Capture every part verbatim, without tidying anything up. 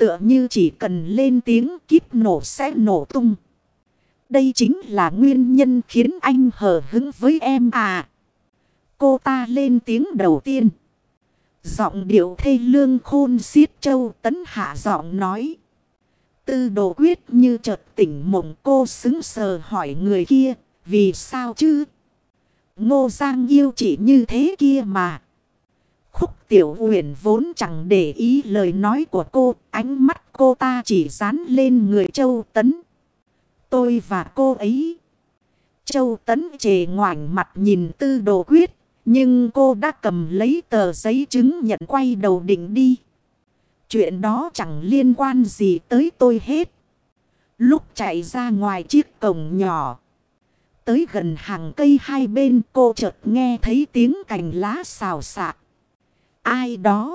tựa như chỉ cần lên tiếng kíp nổ sẽ nổ tung. Đây chính là nguyên nhân khiến anh hờ hững với em à. Cô ta lên tiếng đầu tiên. Giọng điệu thê lương khôn xiết Châu Tấn hạ giọng nói. Tư Đồ Quyết như chợt tỉnh mộng, cô sững sờ hỏi người kia. Vì sao chứ? Ngô Giang yêu chị như thế kia mà. Khúc Tiểu Uyển vốn chẳng để ý lời nói của cô. Ánh mắt cô ta chỉ dán lên người Châu Tấn. Tôi và cô ấy. Châu Tấn chề ngoảnh mặt nhìn Tư Đồ Quyết. Nhưng cô đã cầm lấy tờ giấy chứng nhận quay đầu định đi. Chuyện đó chẳng liên quan gì tới tôi hết. Lúc chạy ra ngoài chiếc cổng nhỏ, tới gần hàng cây hai bên, cô chợt nghe thấy tiếng cành lá xào xạc. Ai đó?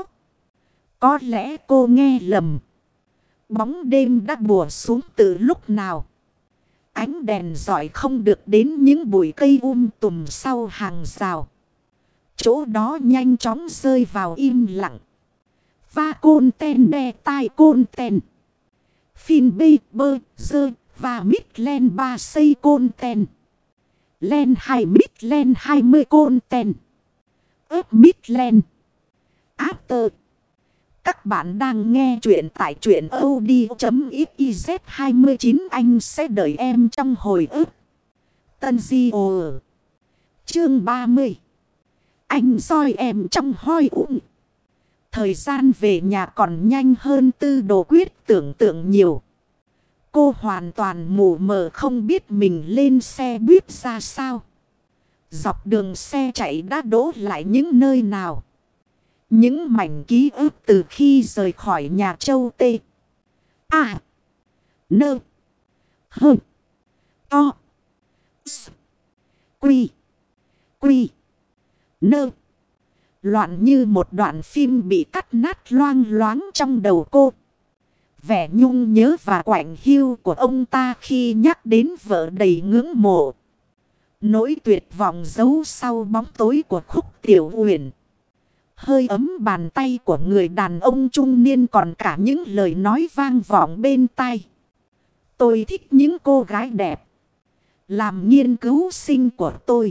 Có lẽ cô nghe lầm. Bóng đêm đã bùa xuống từ lúc nào. Ánh đèn rọi không được đến những bụi cây um tùm sau hàng rào. Chỗ đó nhanh chóng rơi vào im lặng. Và côn ten đe tai côn ten. Phin bê bơ dơ và mít len ba xây côn ten. Len hai mít len hai mươi côn ten. ớp mít len. After. Các bạn đang nghe chuyện tại truyện audio.xyz hai mươi chín. Anh sẽ đợi em trong hồi ức. Tân Di Ồ. Chương ba mươi. Anh soi em trong hoi ụng. Thời gian về nhà còn nhanh hơn Tư Đồ Quyết tưởng tượng nhiều. Cô hoàn toàn mù mờ không biết mình lên xe buýt ra sao. Dọc đường xe chạy đã đỗ lại những nơi nào. Những mảnh ký ức từ khi rời khỏi nhà Châu Tê. À. Nơ. Hơ. To. S. Quy. Quy. Nơ. Loạn như một đoạn phim bị cắt nát loang loáng trong đầu cô. Vẻ nhung nhớ và quạnh hiu của ông ta khi nhắc đến vợ đầy ngưỡng mộ. Nỗi tuyệt vọng giấu sau bóng tối của Khúc Tiểu Uyển. Hơi ấm bàn tay của người đàn ông trung niên, còn cả những lời nói vang vọng bên tai. Tôi thích những cô gái đẹp. Làm nghiên cứu sinh của tôi.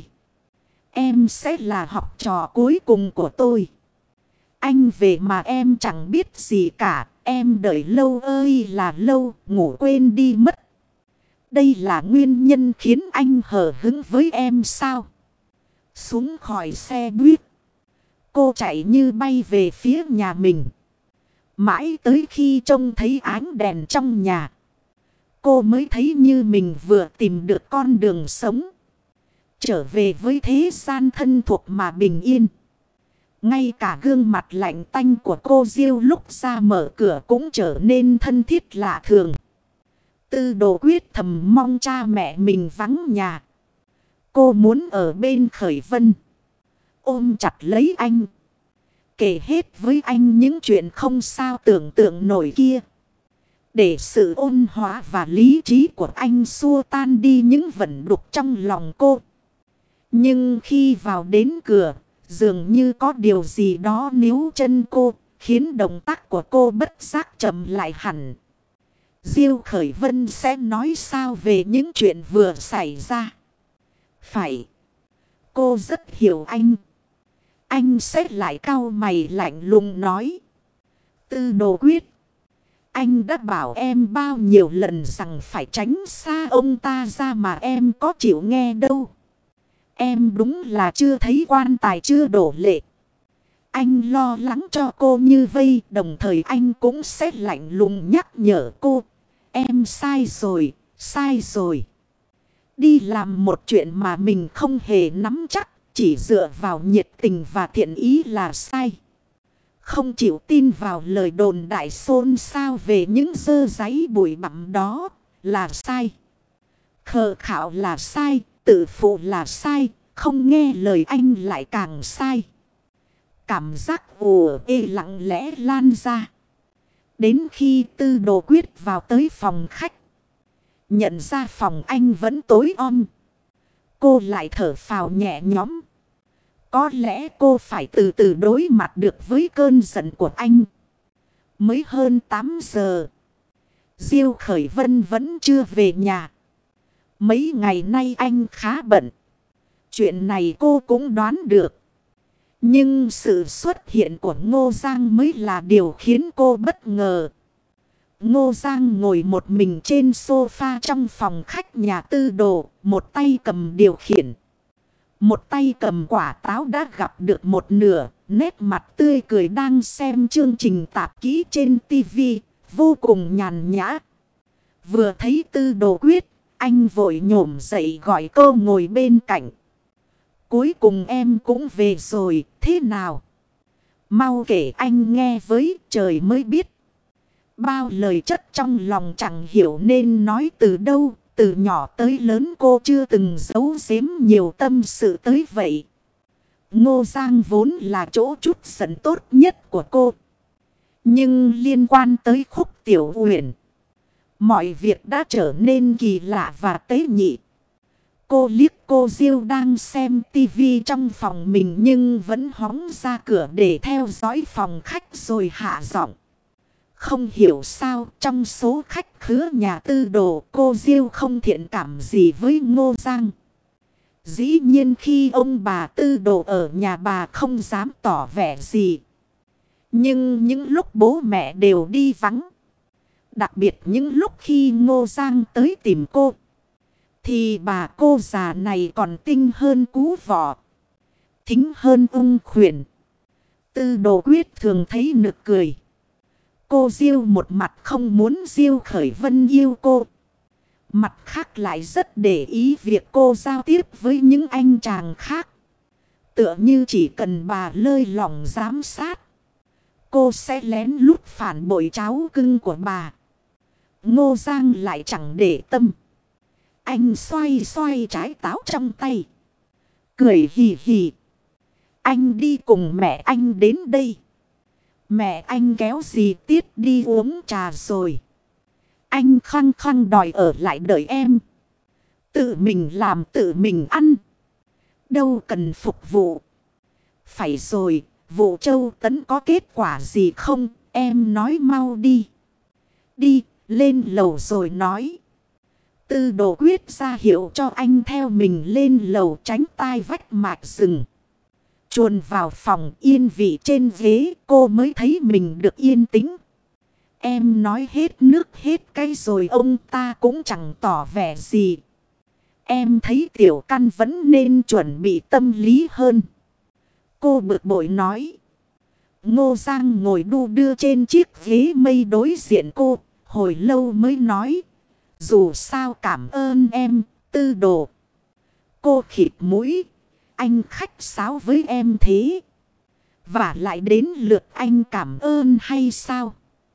Em sẽ là học trò cuối cùng của tôi. Anh về mà em chẳng biết gì cả. Em đợi lâu ơi là lâu, ngủ quên đi mất. Đây là nguyên nhân khiến anh hờ hững với em sao? Xuống khỏi xe buýt, cô chạy như bay về phía nhà mình. Mãi tới khi trông thấy ánh đèn trong nhà, cô mới thấy như mình vừa tìm được con đường sống. Trở về với thế gian thân thuộc mà bình yên. Ngay cả gương mặt lạnh tanh của cô Diêu lúc ra mở cửa cũng trở nên thân thiết lạ thường. Tư Đồ Quyết thầm mong cha mẹ mình vắng nhà. Cô muốn ở bên Khởi Vân, ôm chặt lấy anh, kể hết với anh những chuyện không sao tưởng tượng nổi kia. Để sự ôn hòa và lý trí của anh xua tan đi những vẩn đục trong lòng cô. Nhưng khi vào đến cửa, dường như có điều gì đó níu chân cô, khiến động tác của cô bất giác chậm lại hẳn. Diêu Khởi Vân sẽ nói sao về những chuyện vừa xảy ra? Phải. Cô rất hiểu anh. Anh sẽ lại cau mày lạnh lùng nói. Tư Đồ Quyết, anh đã bảo em bao nhiêu lần rằng phải tránh xa ông ta ra mà em có chịu nghe đâu. Em đúng là chưa thấy quan tài chưa đổ lệ. Anh lo lắng cho cô như vây, đồng thời anh cũng sẽ lạnh lùng nhắc nhở cô. Em sai rồi, sai rồi. Đi làm một chuyện mà mình không hề nắm chắc, chỉ dựa vào nhiệt tình và thiện ý là sai. Không chịu tin vào lời đồn đại xôn xao về những dơ dáy bụi bặm đó là sai. Khờ khạo là sai, tự phụ là sai, không nghe lời anh lại càng sai. Cảm giác ùa ê lặng lẽ lan ra. Đến khi Tư Đồ Quyết vào tới phòng khách, nhận ra phòng anh vẫn tối om, cô lại thở phào nhẹ nhõm. Có lẽ cô phải từ từ đối mặt được với cơn giận của anh. Mới hơn tám giờ. Diêu Khởi Vân vẫn chưa về nhà. Mấy ngày nay anh khá bận. Chuyện này cô cũng đoán được. Nhưng sự xuất hiện của Ngô Giang mới là điều khiến cô bất ngờ. Ngô Giang ngồi một mình trên sofa trong phòng khách nhà Tư Đồ, một tay cầm điều khiển. Một tay cầm quả táo đã gặp được một nửa, nét mặt tươi cười đang xem chương trình tạp kỹ trên tivi, vô cùng nhàn nhã. Vừa thấy Tư Đồ Quyết, anh vội nhổm dậy gọi cô ngồi bên cạnh. Cuối cùng em cũng về rồi, thế nào? Mau kể anh nghe với, trời mới biết. Bao lời chất trong lòng chẳng hiểu nên nói từ đâu. Từ nhỏ tới lớn cô chưa từng giấu giếm nhiều tâm sự tới vậy. Ngô Giang vốn là chỗ trút giận tốt nhất của cô. Nhưng liên quan tới Khúc Tiểu Uyển, mọi việc đã trở nên kỳ lạ và tế nhị. Cô liếc cô Diêu đang xem tivi trong phòng mình nhưng vẫn hóng ra cửa để theo dõi phòng khách rồi hạ giọng. Không hiểu sao trong số khách khứa nhà Tư Đồ cô Diêu không thiện cảm gì với Ngô Giang. Dĩ nhiên khi ông bà Tư Đồ ở nhà bà không dám tỏ vẻ gì. Nhưng những lúc bố mẹ đều đi vắng, đặc biệt những lúc khi Ngô Giang tới tìm cô, thì bà cô già này còn tinh hơn cú vọ, thính hơn ung khuyển. Tư Đồ Quyết thường thấy nực cười. Cô Diêu một mặt không muốn Diêu Khởi Vân yêu cô, mặt khác lại rất để ý việc cô giao tiếp với những anh chàng khác. Tựa như chỉ cần bà lơi lỏng giám sát, cô sẽ lén lút phản bội cháu cưng của bà. Ngô Giang lại chẳng để tâm. Anh xoay xoay trái táo trong tay, cười hì hì. Anh đi cùng mẹ anh đến đây. Mẹ anh kéo dì Tiết đi uống trà rồi. Anh khăng khăng đòi ở lại đợi em. Tự mình làm tự mình ăn, đâu cần phục vụ. Phải rồi, vụ Châu Tấn có kết quả gì không? Em nói mau đi. Đi, lên lầu rồi nói. Tư Đồ Quyết ra hiệu cho anh theo mình lên lầu tránh tai vách mạch rừng. Chuồn vào phòng yên vị trên ghế cô mới thấy mình được yên tĩnh. Em nói hết nước hết cay rồi ông ta cũng chẳng tỏ vẻ gì. Em thấy Tiểu Căn vẫn nên chuẩn bị tâm lý hơn. Cô bực bội nói. Ngô Giang ngồi đu đưa trên chiếc ghế mây đối diện cô. Hồi lâu mới nói. Dù sao cảm ơn em, Tư Đồ. Cô khịt mũi. Anh khách sáo với em thế, và lại đến lượt anh cảm ơn hay sao?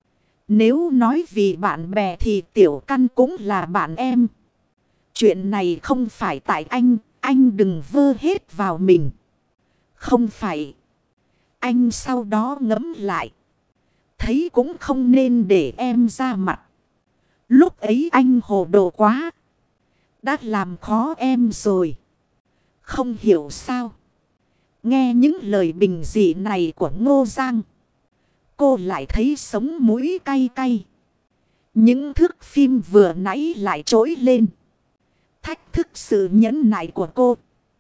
Nếu nói vì bạn bè thì Tiểu Căn cũng là bạn em. Chuyện này không phải tại anh, anh đừng vơ hết vào mình. Không phải. Anh sau đó ngẫm lại, thấy cũng không nên để em ra mặt. Lúc ấy anh hồ đồ quá, đã làm khó em rồi. Không hiểu sao, nghe những lời bình dị này của Ngô Giang, cô lại thấy sống mũi cay cay. Những thước phim vừa nãy lại trỗi lên, thách thức sự nhẫn nại của cô.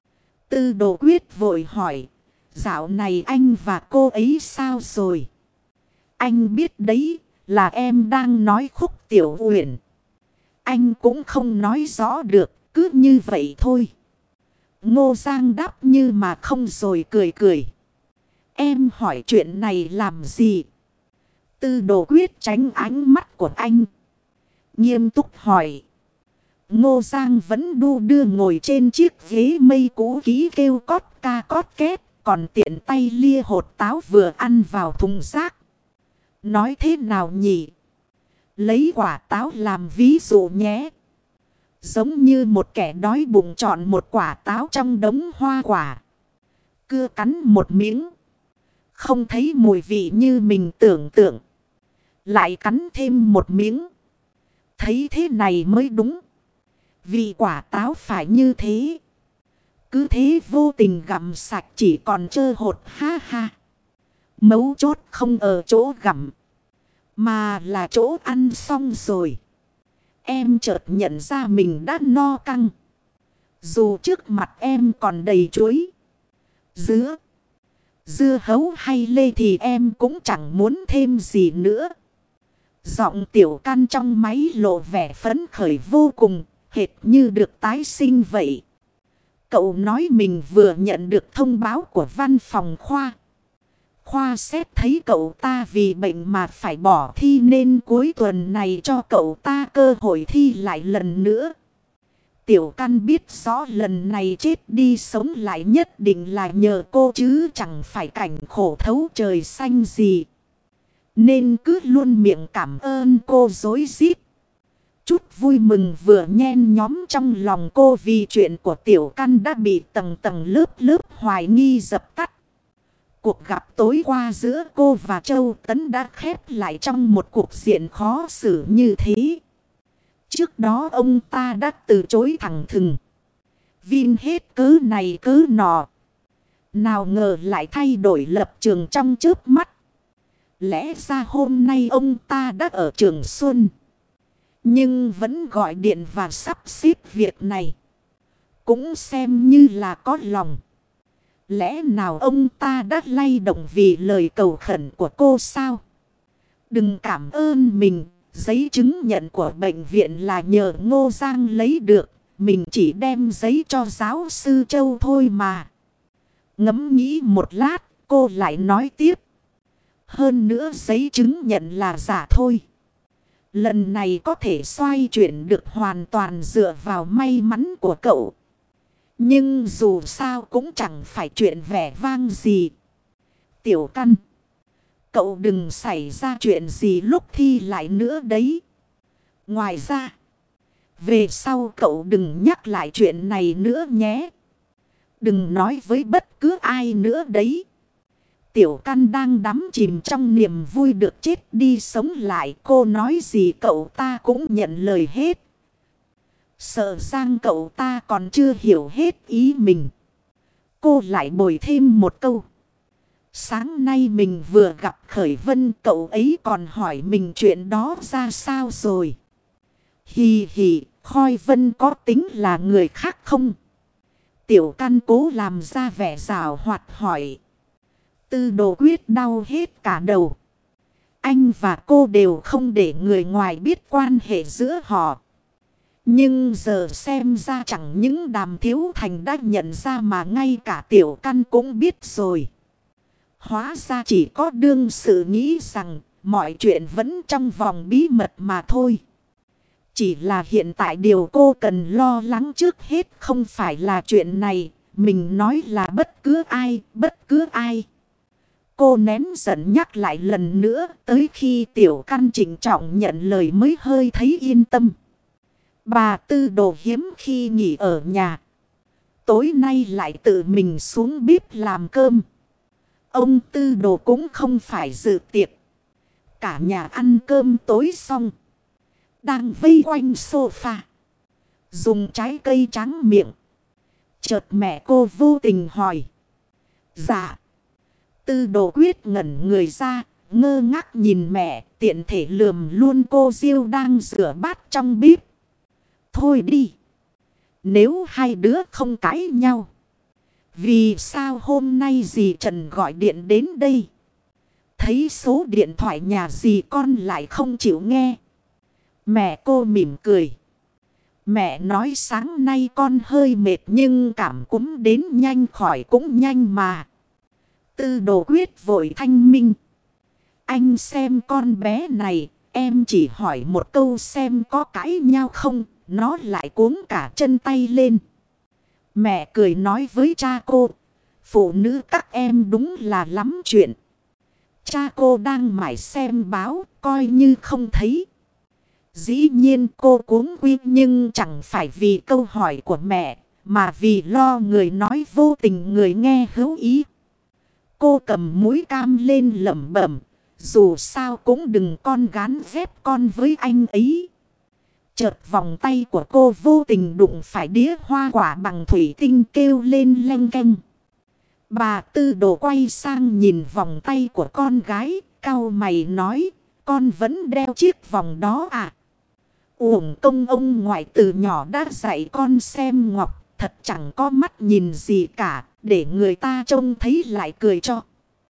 Tư Đồ Quyết vội hỏi. Dạo này anh và cô ấy sao rồi? Anh biết đấy, là em đang nói Khúc Tiểu Uyển. Anh cũng không nói rõ được, cứ như vậy thôi. Ngô Giang đáp như mà không rồi cười cười. Em hỏi chuyện này làm gì? Tư Đồ Quyết tránh ánh mắt của anh, nghiêm túc hỏi. Ngô Giang vẫn đu đưa ngồi trên chiếc ghế mây cũ kỹ kêu cót ca cót két. Còn tiện tay lia hột táo vừa ăn vào thùng rác. Nói thế nào nhỉ? Lấy quả táo làm ví dụ nhé. Giống như một kẻ đói bụng chọn một quả táo trong đống hoa quả. Cưa cắn một miếng, không thấy mùi vị như mình tưởng tượng. Lại cắn thêm một miếng, thấy thế này mới đúng. Vị quả táo phải như thế. Cứ thế vô tình gặm sạch chỉ còn trơ hột ha ha. Mấu chốt không ở chỗ gặm, Mà là chỗ ăn xong rồi. Em chợt nhận ra mình đã no căng. Dù trước mặt em còn đầy chuối, dứa, dưa hấu hay lê thì em cũng chẳng muốn thêm gì nữa. Giọng Tiểu Căn trong máy lộ vẻ phấn khởi vô cùng, hệt như được tái sinh vậy. Cậu nói mình vừa nhận được thông báo của văn phòng khoa. Khoa xét thấy cậu ta vì bệnh mà phải bỏ thi nên cuối tuần này cho cậu ta cơ hội thi lại lần nữa. Tiểu Căn biết rõ lần này chết đi sống lại nhất định là nhờ cô chứ chẳng phải cảnh khổ thấu trời xanh gì. Nên cứ luôn miệng cảm ơn cô rối rít. Chút vui mừng vừa nhen nhóm trong lòng cô vì chuyện của Tiểu Căn đã bị tầng tầng lớp lớp hoài nghi dập tắt. Cuộc gặp tối qua giữa cô và Châu Tấn đã khép lại trong một cuộc diện khó xử như thế. Trước đó ông ta đã từ chối thẳng thừng, vin hết cớ này cớ nọ. Nào ngờ lại thay đổi lập trường trong chớp mắt. Lẽ ra hôm nay ông ta đã ở Trường Xuân, nhưng vẫn gọi điện và sắp xếp việc này. Cũng xem như là có lòng. Lẽ nào ông ta đã lay động vì lời cầu khẩn của cô sao? Đừng cảm ơn mình. Giấy chứng nhận của bệnh viện là nhờ Ngô Giang lấy được. Mình chỉ đem giấy cho giáo sư Châu thôi mà. Ngẫm nghĩ một lát, cô lại nói tiếp. Hơn nữa giấy chứng nhận là giả thôi. Lần này có thể xoay chuyển được hoàn toàn dựa vào may mắn của cậu. Nhưng dù sao cũng chẳng phải chuyện vẻ vang gì. Tiểu Căn, cậu đừng xảy ra chuyện gì lúc thi lại nữa đấy. Ngoài ra, về sau cậu đừng nhắc lại chuyện này nữa nhé. Đừng nói với bất cứ ai nữa đấy. Tiểu Căn đang đắm chìm trong niềm vui được chết đi sống lại. Cô nói gì cậu ta cũng nhận lời hết. Sợ rằng cậu ta còn chưa hiểu hết ý mình. Cô lại bồi thêm một câu. Sáng nay mình vừa gặp Khởi Vân, cậu ấy còn hỏi mình chuyện đó ra sao rồi. Hì hì, Khôi Vân có tính là người khác không? Tiểu Căn cố làm ra vẻ rào hoạt hỏi. Tư Đồ Quyết đau hết cả đầu. Anh và cô đều không để người ngoài biết quan hệ giữa họ. Nhưng giờ xem ra chẳng những Đàm Thiếu Thành đã nhận ra mà ngay cả Tiểu Căn cũng biết rồi. Hóa ra chỉ có đương sự nghĩ rằng mọi chuyện vẫn trong vòng bí mật mà thôi. Chỉ là hiện tại điều cô cần lo lắng trước hết không phải là chuyện này. Mình nói là bất cứ ai, bất cứ ai. Cô nén giận nhắc lại lần nữa tới khi Tiểu Căn trịnh trọng nhận lời mới hơi thấy yên tâm. Bà Tư Đồ hiếm khi nghỉ ở nhà. Tối nay lại tự mình xuống bếp làm cơm. Ông Tư Đồ cũng không phải dự tiệc. Cả nhà ăn cơm tối xong, đang vây quanh sofa, dùng trái cây tráng miệng. Chợt mẹ cô vô tình hỏi. Dạ. Tư Đồ Quyết ngẩn người ra, ngơ ngác nhìn mẹ, tiện thể lườm luôn cô Diêu đang rửa bát trong bếp. Thôi đi. Nếu hai đứa không cãi nhau, vì sao hôm nay dì Trần gọi điện đến đây? Thấy số điện thoại nhà dì con lại không chịu nghe. Mẹ cô mỉm cười. Mẹ nói sáng nay con hơi mệt nhưng cảm cúm đến nhanh khỏi cũng nhanh mà. Tư Đồ Quyết vội thanh minh. Anh xem con bé này, em chỉ hỏi một câu xem có cãi nhau không, nó lại cuống cả chân tay lên. Mẹ cười nói với cha cô, phụ nữ các em đúng là lắm chuyện. Cha cô đang mải xem báo, coi như không thấy. Dĩ nhiên cô cuống quýt nhưng chẳng phải vì câu hỏi của mẹ, mà vì lo người nói vô tình người nghe hữu ý. Cô cầm mũi cam lên lẩm bẩm, dù sao cũng đừng con gán ghép con với anh ấy. Chợt vòng tay của cô vô tình đụng phải đĩa hoa quả bằng thủy tinh kêu lên leng keng. Bà Tư Đồ quay sang nhìn vòng tay của con gái, cau mày nói, con vẫn đeo chiếc vòng đó à? Uổng công ông ngoại từ nhỏ đã dạy con xem ngọc, thật chẳng có mắt nhìn gì cả, để người ta trông thấy lại cười cho.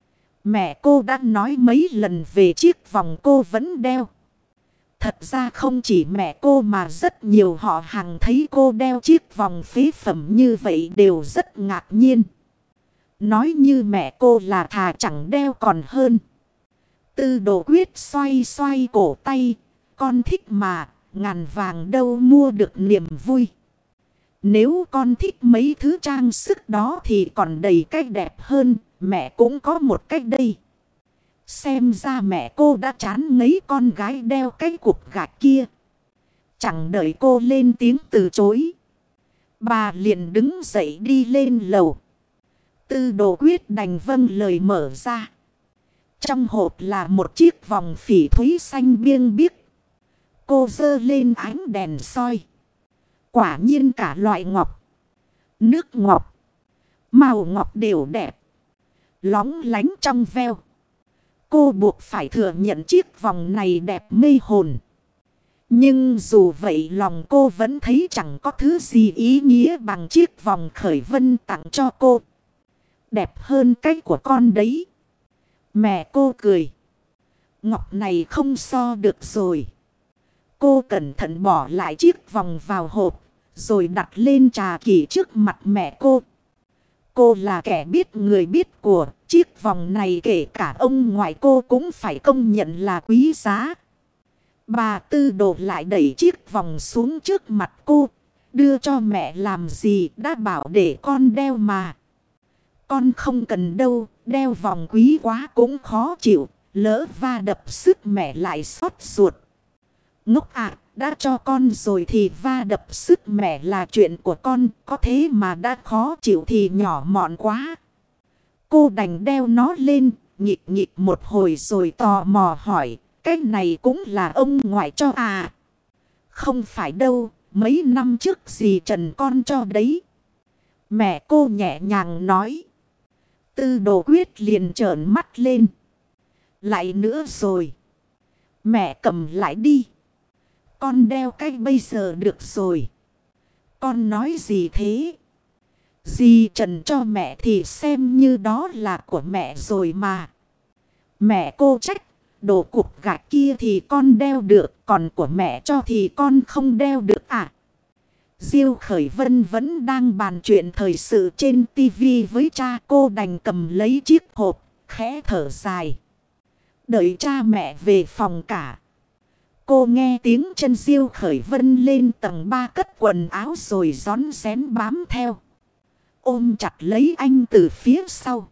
Mẹ cô đã nói mấy lần về chiếc vòng cô vẫn đeo. Thật ra không chỉ mẹ cô mà rất nhiều họ hàng thấy cô đeo chiếc vòng phế phẩm như vậy đều rất ngạc nhiên. Nói như mẹ cô là thà chẳng đeo còn hơn. Tư Đồ Quyết xoay xoay cổ tay. Con thích mà, ngàn vàng đâu mua được niềm vui. Nếu con thích mấy thứ trang sức đó thì còn đầy cách đẹp hơn. Mẹ cũng có một cách đây. Xem ra mẹ cô đã chán ngấy con gái đeo cái cục gạch kia. Chẳng đợi cô lên tiếng từ chối, bà liền đứng dậy đi lên lầu. Tư Đồ Quyết đành vâng lời mở ra. Trong hộp là một chiếc vòng phỉ thúy xanh biêng biếc. Cô giơ lên ánh đèn soi. Quả nhiên cả loại ngọc, nước ngọc, màu ngọc đều đẹp, lóng lánh trong veo. Cô buộc phải thừa nhận chiếc vòng này đẹp mê hồn. Nhưng dù vậy lòng cô vẫn thấy chẳng có thứ gì ý nghĩa bằng chiếc vòng Khởi Vân tặng cho cô. Đẹp hơn cái của con đấy. Mẹ cô cười. Ngọc này không so được rồi. Cô cẩn thận bỏ lại chiếc vòng vào hộp, rồi đặt lên trà kỷ trước mặt mẹ cô. Cô là kẻ biết người biết của, chiếc vòng này kể cả ông ngoại cô cũng phải công nhận là quý giá. Bà Tư Đồ lại đẩy chiếc vòng xuống trước mặt cô. Đưa cho mẹ làm gì, đã bảo để con đeo mà. Con không cần đâu, đeo vòng quý quá cũng khó chịu, lỡ va đập sức mẹ lại xót ruột. Ngốc ạ, đã cho con rồi thì va đập sức mẹ là chuyện của con, có thế mà đã khó chịu thì nhỏ mọn quá. Cô đành đeo nó lên, nhịp nhịp một hồi rồi tò mò hỏi, cái này cũng là ông ngoại cho à? Không phải đâu, mấy năm trước dì Trần con cho đấy. Mẹ cô nhẹ nhàng nói. Tư Đồ Quyết liền trợn mắt lên. Lại nữa rồi. Mẹ cầm lại đi. Con đeo cái bây giờ được rồi. Con nói gì thế? Dì Trần cho mẹ thì xem như đó là của mẹ rồi mà. Mẹ cô trách. Đồ cục gạch kia thì con đeo được. Còn của mẹ cho thì con không đeo được à? Diêu Khởi Vân vẫn đang bàn chuyện thời sự trên tivi với cha. Cô đành cầm lấy chiếc hộp, khẽ thở dài. Đợi cha mẹ về phòng cả. Cô nghe tiếng chân Diêu Khởi Vân lên tầng ba cất quần áo rồi rón rén bám theo. Ôm chặt lấy anh từ phía sau.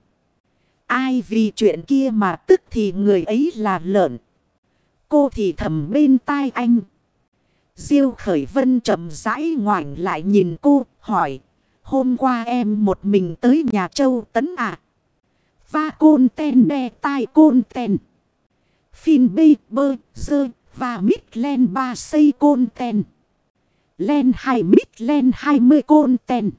Ai vì chuyện kia mà tức thì người ấy là lợn. Cô thì thầm bên tai anh. Diêu Khởi Vân chậm rãi ngoảnh lại nhìn cô, hỏi. Hôm qua em một mình tới nhà Châu Tấn à? Va côn ten đe tai côn ten. Phin bê bơ dơ và mít len ba xây côn ten. Len hai mít len hai mươi côn ten.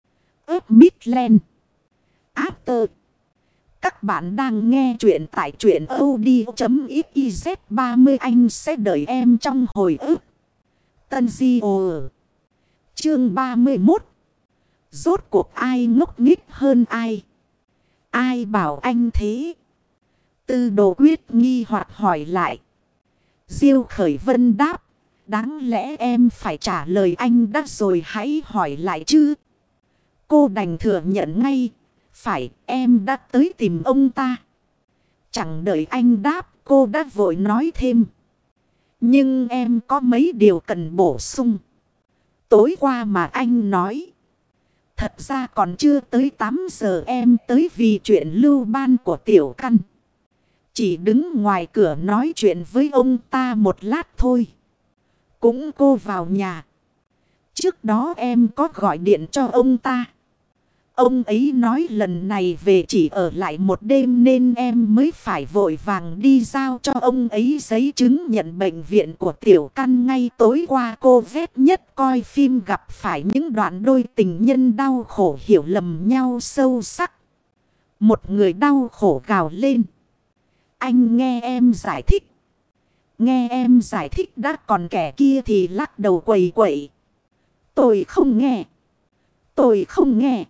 ớp mít len. After. Các bạn đang nghe chuyện tại truyện audio.xyz ba mươi anh sẽ đợi em trong hồi ức. Tân Di Ồ Chương ba mươi mốt. Rốt cuộc ai ngốc nghếch hơn ai? Ai bảo anh thế? Tư Đồ Quyết nghi hoặc hỏi lại. Diêu Khởi Vân đáp. Đáng lẽ em phải trả lời anh đã rồi hãy hỏi lại chứ. Cô đành thừa nhận ngay. Phải, em đã tới tìm ông ta. Chẳng đợi anh đáp, cô đã vội nói thêm. Nhưng em có mấy điều cần bổ sung. Tối qua mà anh nói. Thật ra còn chưa tới tám giờ em tới vì chuyện lưu ban của Tiểu Căn. Chỉ đứng ngoài cửa nói chuyện với ông ta một lát thôi. Cũng cô vào nhà. Trước đó em có gọi điện cho ông ta. Ông ấy nói lần này về chỉ ở lại một đêm nên em mới phải vội vàng đi giao cho ông ấy giấy chứng nhận bệnh viện của Tiểu Căn. Ngay tối qua cô ghét nhất coi phim gặp phải những đoạn đôi tình nhân đau khổ hiểu lầm nhau sâu sắc. Một người đau khổ gào lên. Anh nghe em giải thích. Nghe em giải thích đã, còn kẻ kia thì lắc đầu quẩy quẩy. Tôi không nghe. Tôi không nghe.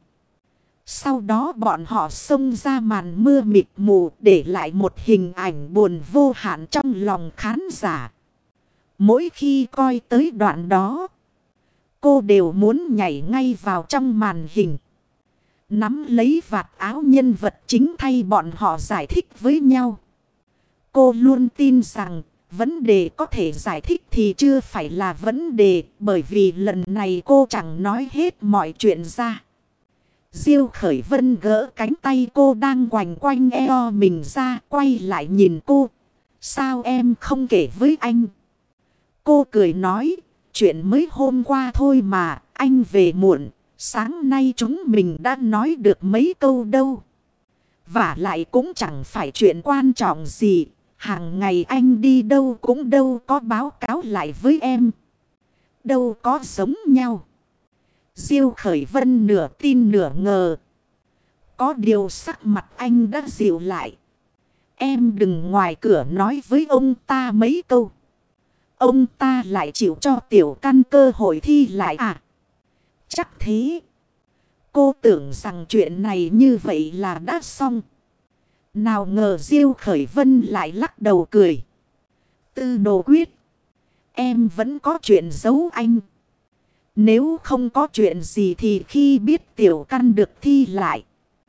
Sau đó bọn họ xông ra màn mưa mịt mù, để lại một hình ảnh buồn vô hạn trong lòng khán giả. Mỗi khi coi tới đoạn đó, cô đều muốn nhảy ngay vào trong màn hình, nắm lấy vạt áo nhân vật chính thay bọn họ giải thích với nhau. Cô luôn tin rằng vấn đề có thể giải thích thì chưa phải là vấn đề, bởi vì lần này cô chẳng nói hết mọi chuyện ra. Diêu Khởi Vân gỡ cánh tay cô đang quành quanh eo mình ra, quay lại nhìn cô. Sao em không kể với anh? Cô cười nói, chuyện mới hôm qua thôi mà, anh về muộn. Sáng nay chúng mình đã nói được mấy câu đâu. Và lại cũng chẳng phải chuyện quan trọng gì. Hàng ngày anh đi đâu cũng đâu có báo cáo lại với em. Đâu có giống nhau. Diêu Khởi Vân nửa tin nửa ngờ. Có điều sắc mặt anh đã dịu lại. Em đừng ngoài cửa nói với ông ta mấy câu. Ông ta lại chịu cho Tiểu Căn cơ hội thi lại à? Chắc thế. Cô tưởng rằng chuyện này như vậy là đã xong. Nào ngờ Diêu Khởi Vân lại lắc đầu cười. Tư Đồ Quyết, em vẫn có chuyện giấu anh. Nếu không có chuyện gì thì khi biết Tiểu Căn được thi lại,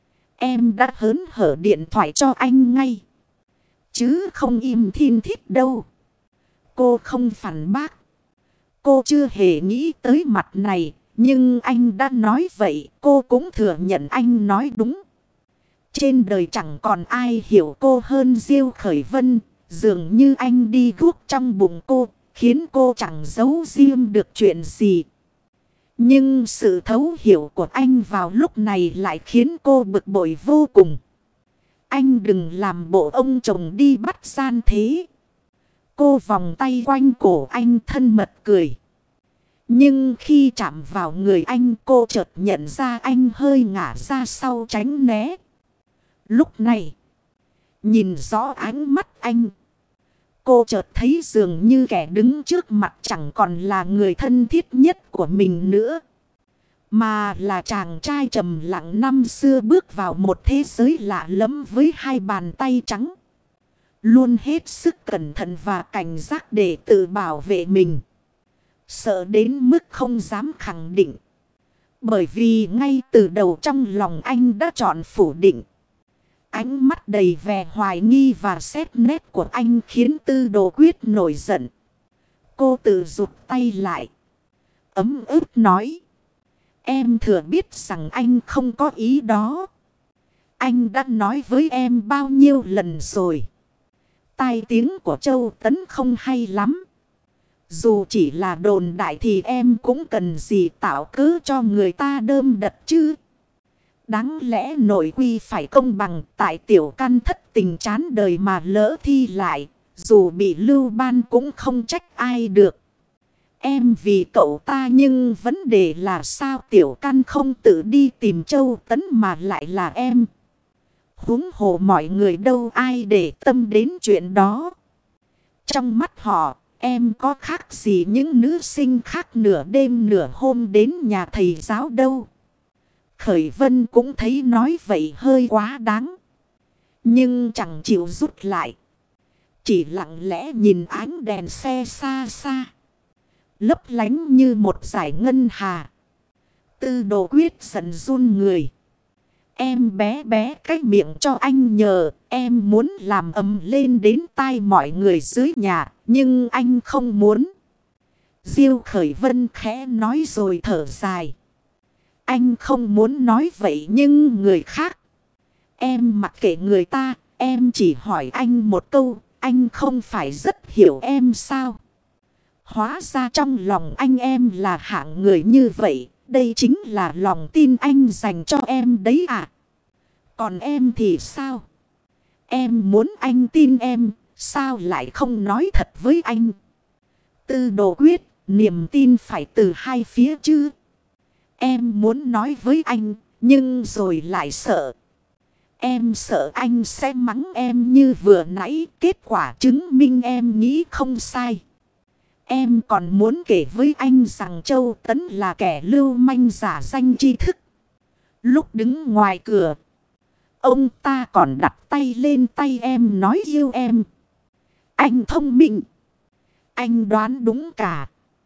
em đã hớn hở điện thoại cho anh ngay. Chứ không im thin thít đâu. Cô không phản bác. Cô chưa hề nghĩ tới mặt này. Nhưng anh đã nói vậy, cô cũng thừa nhận anh nói đúng. Trên đời chẳng còn ai hiểu cô hơn Diêu Khởi Vân. Dường như anh đi guốc trong bụng cô, khiến cô chẳng giấu riêng được chuyện gì. Nhưng sự thấu hiểu của anh vào lúc này lại khiến cô bực bội vô cùng. Anh đừng làm bộ ông chồng đi bắt gian thế. Cô vòng tay quanh cổ anh thân mật cười. Nhưng khi chạm vào người anh, cô chợt nhận ra anh hơi ngả ra sau tránh né. Lúc này, nhìn rõ ánh mắt anh, cô chợt thấy dường như kẻ đứng trước mặt chẳng còn là người thân thiết nhất của mình nữa, mà là chàng trai trầm lặng năm xưa bước vào một thế giới lạ lẫm với hai bàn tay trắng. Luôn hết sức cẩn thận và cảnh giác để tự bảo vệ mình. Sợ đến mức không dám khẳng định. Bởi vì ngay từ đầu trong lòng anh đã chọn phủ định. Ánh mắt đầy vẻ hoài nghi và xét nét của anh khiến Tư Đồ Quyết nổi giận. Cô tự rụt tay lại, ấm ức nói. Em thừa biết rằng anh không có ý đó. Anh đã nói với em bao nhiêu lần rồi. Tai tiếng của Châu Tấn không hay lắm. Dù chỉ là đồn đại thì em cũng cần gì tạo cớ cho người ta đơm đật chứ. Đáng lẽ nội quy phải công bằng, tại Tiểu Căn thất tình chán đời mà lỡ thi lại. Dù bị lưu ban cũng không trách ai được. Em vì cậu ta, nhưng vấn đề là sao Tiểu Căn không tự đi tìm Châu Tấn mà lại là em. Huống hồ mọi người đâu ai để tâm đến chuyện đó. Trong mắt họ, em có khác gì những nữ sinh khác nửa đêm nửa hôm đến nhà thầy giáo đâu. Khởi Vân cũng thấy nói vậy hơi quá đáng. Nhưng chẳng chịu rút lại. Chỉ lặng lẽ nhìn ánh đèn xe xa xa, lấp lánh như một dải ngân hà. Tư Đồ Quyết giận run người. Em bé bé cái miệng cho anh nhờ. Em muốn làm ầm lên đến tai mọi người dưới nhà. Nhưng anh không muốn. Diêu Khởi Vân khẽ nói rồi thở dài. Anh không muốn nói vậy nhưng người khác. Em mặc kệ người ta. Em chỉ hỏi anh một câu. Anh không phải rất hiểu em sao? Hóa ra trong lòng anh em là hạng người như vậy. Đây chính là lòng tin anh dành cho em đấy à? Còn em thì sao? Em muốn anh tin em, sao lại không nói thật với anh? Tư Đồ Quyết, niềm tin phải từ hai phía chứ. Em muốn nói với anh, nhưng rồi lại sợ. Em sợ anh sẽ mắng em như vừa nãy. Kết quả chứng minh em nghĩ không sai. Em còn muốn kể với anh rằng Châu Tấn là kẻ lưu manh giả danh tri thức. Lúc đứng ngoài cửa, ông ta còn đặt tay lên tay em nói yêu em. Anh thông minh. Anh đoán đúng cả.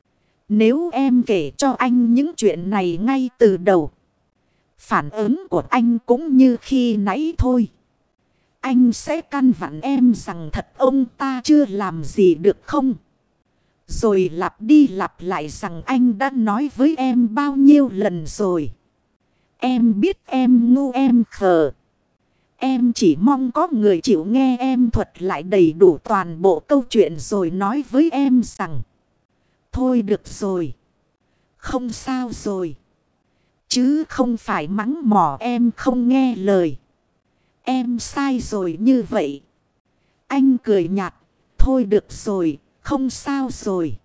Nếu em kể cho anh những chuyện này ngay từ đầu, phản ứng của anh cũng như khi nãy thôi. Anh sẽ căn vặn em rằng thật ông ta chưa làm gì được không? Rồi lặp đi lặp lại rằng anh đã nói với em bao nhiêu lần rồi. Em biết em ngu em khờ. Em chỉ mong có người chịu nghe em thuật lại đầy đủ toàn bộ câu chuyện rồi nói với em rằng thôi được rồi. Không sao rồi. Chứ không phải mắng mỏ em không nghe lời. Em sai rồi như vậy. Anh cười nhạt. Thôi được rồi. Không sao rồi.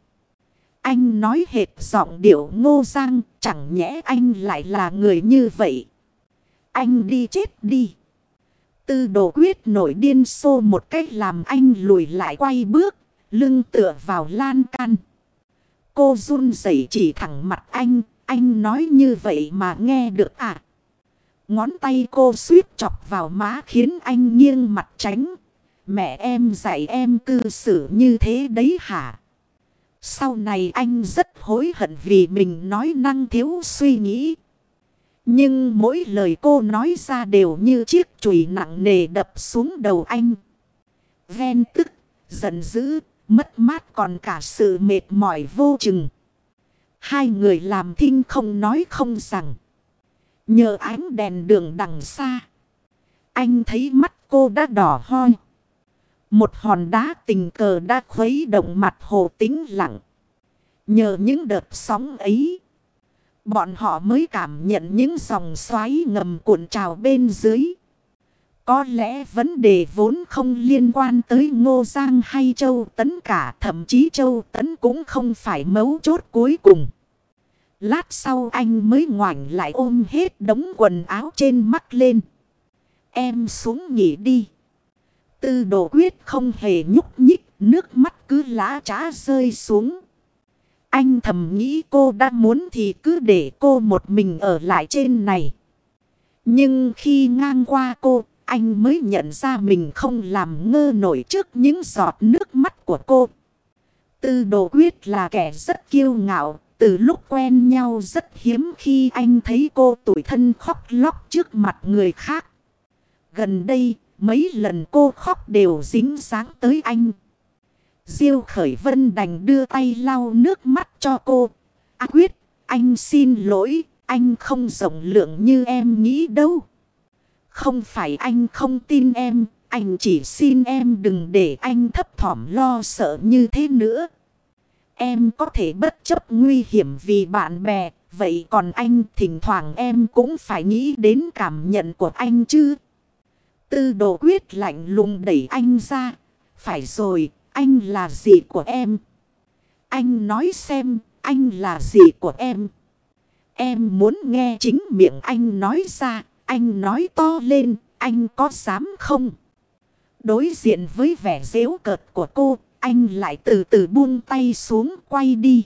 Anh nói hệt giọng điệu Ngô Giang. Chẳng nhẽ anh lại là người như vậy. Anh đi chết đi. Tư Đồ Quyết nổi điên xô một cách làm anh lùi lại quay bước. Lưng tựa vào lan can. Cô run rẩy chỉ thẳng mặt anh. Anh nói như vậy mà nghe được à? Ngón tay cô suýt chọc vào má khiến anh nghiêng mặt tránh. Mẹ em dạy em cư xử như thế đấy hả? Sau này anh rất hối hận vì mình nói năng thiếu suy nghĩ. Nhưng mỗi lời cô nói ra đều như chiếc chùy nặng nề đập xuống đầu anh. Ghen tức, giận dữ, mất mát còn cả sự mệt mỏi vô chừng. Hai người làm thinh không nói không rằng. Nhờ ánh đèn đường đằng xa, anh thấy mắt cô đã đỏ hoi. Một hòn đá tình cờ đã khuấy động mặt hồ tĩnh lặng. Nhờ những đợt sóng ấy, bọn họ mới cảm nhận những dòng xoáy ngầm cuộn trào bên dưới. Có lẽ vấn đề vốn không liên quan tới Ngô Giang hay Châu Tấn cả. Thậm chí Châu Tấn cũng không phải mấu chốt cuối cùng. Lát sau anh mới ngoảnh lại ôm hết đống quần áo trên mắt lên. Em xuống nghỉ đi. Tư Đồ Quyết không hề nhúc nhích. Nước mắt cứ lã trã rơi xuống. Anh thầm nghĩ cô đã muốn thì cứ để cô một mình ở lại trên này. Nhưng khi ngang qua cô, anh mới nhận ra mình không làm ngơ nổi trước những giọt nước mắt của cô. Tư Đồ Quyết là kẻ rất kiêu ngạo. Từ lúc quen nhau rất hiếm khi anh thấy cô tủi thân khóc lóc trước mặt người khác. Gần đây, mấy lần cô khóc đều dính dáng tới anh. Diêu Khởi Vân đành đưa tay lau nước mắt cho cô. À Quyết, anh xin lỗi, anh không rộng lượng như em nghĩ đâu. Không phải anh không tin em, anh chỉ xin em đừng để anh thấp thỏm lo sợ như thế nữa. Em có thể bất chấp nguy hiểm vì bạn bè, vậy còn anh thỉnh thoảng em cũng phải nghĩ đến cảm nhận của anh chứ. Tư Đồ Quyết lạnh lùng đẩy anh ra. Phải rồi, anh là gì của em? Anh nói xem, anh là gì của em? Em muốn nghe chính miệng anh nói ra, anh nói to lên, anh có dám không? Đối diện với vẻ giễu cợt của cô, anh lại từ từ buông tay xuống quay đi.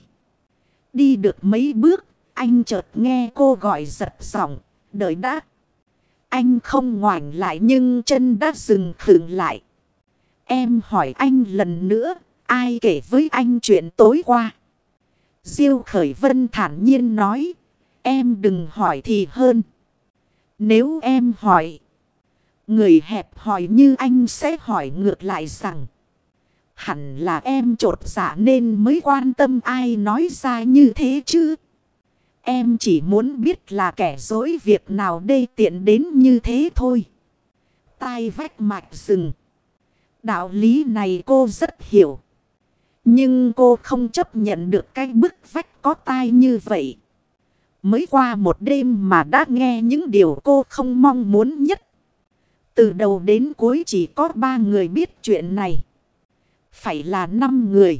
Đi được mấy bước, anh chợt nghe cô gọi giật giọng, đợi đã. Anh không ngoảnh lại nhưng chân đã dừng khựng lại. Em hỏi anh lần nữa, ai kể với anh chuyện tối qua? Diêu Khởi Vân thản nhiên nói, em đừng hỏi thì hơn. Nếu em hỏi, người hẹp hòi như anh sẽ hỏi ngược lại rằng, hẳn là em chột dạ nên mới quan tâm ai nói ra như thế chứ. Em chỉ muốn biết là kẻ dối việc nào đê tiện đến như thế thôi. Tai vách mạch rừng. Đạo lý này cô rất hiểu. Nhưng cô không chấp nhận được cái bức vách có tai như vậy. Mới qua một đêm mà đã nghe những điều cô không mong muốn nhất. Từ đầu đến cuối chỉ có ba người biết chuyện này. Phải là năm người.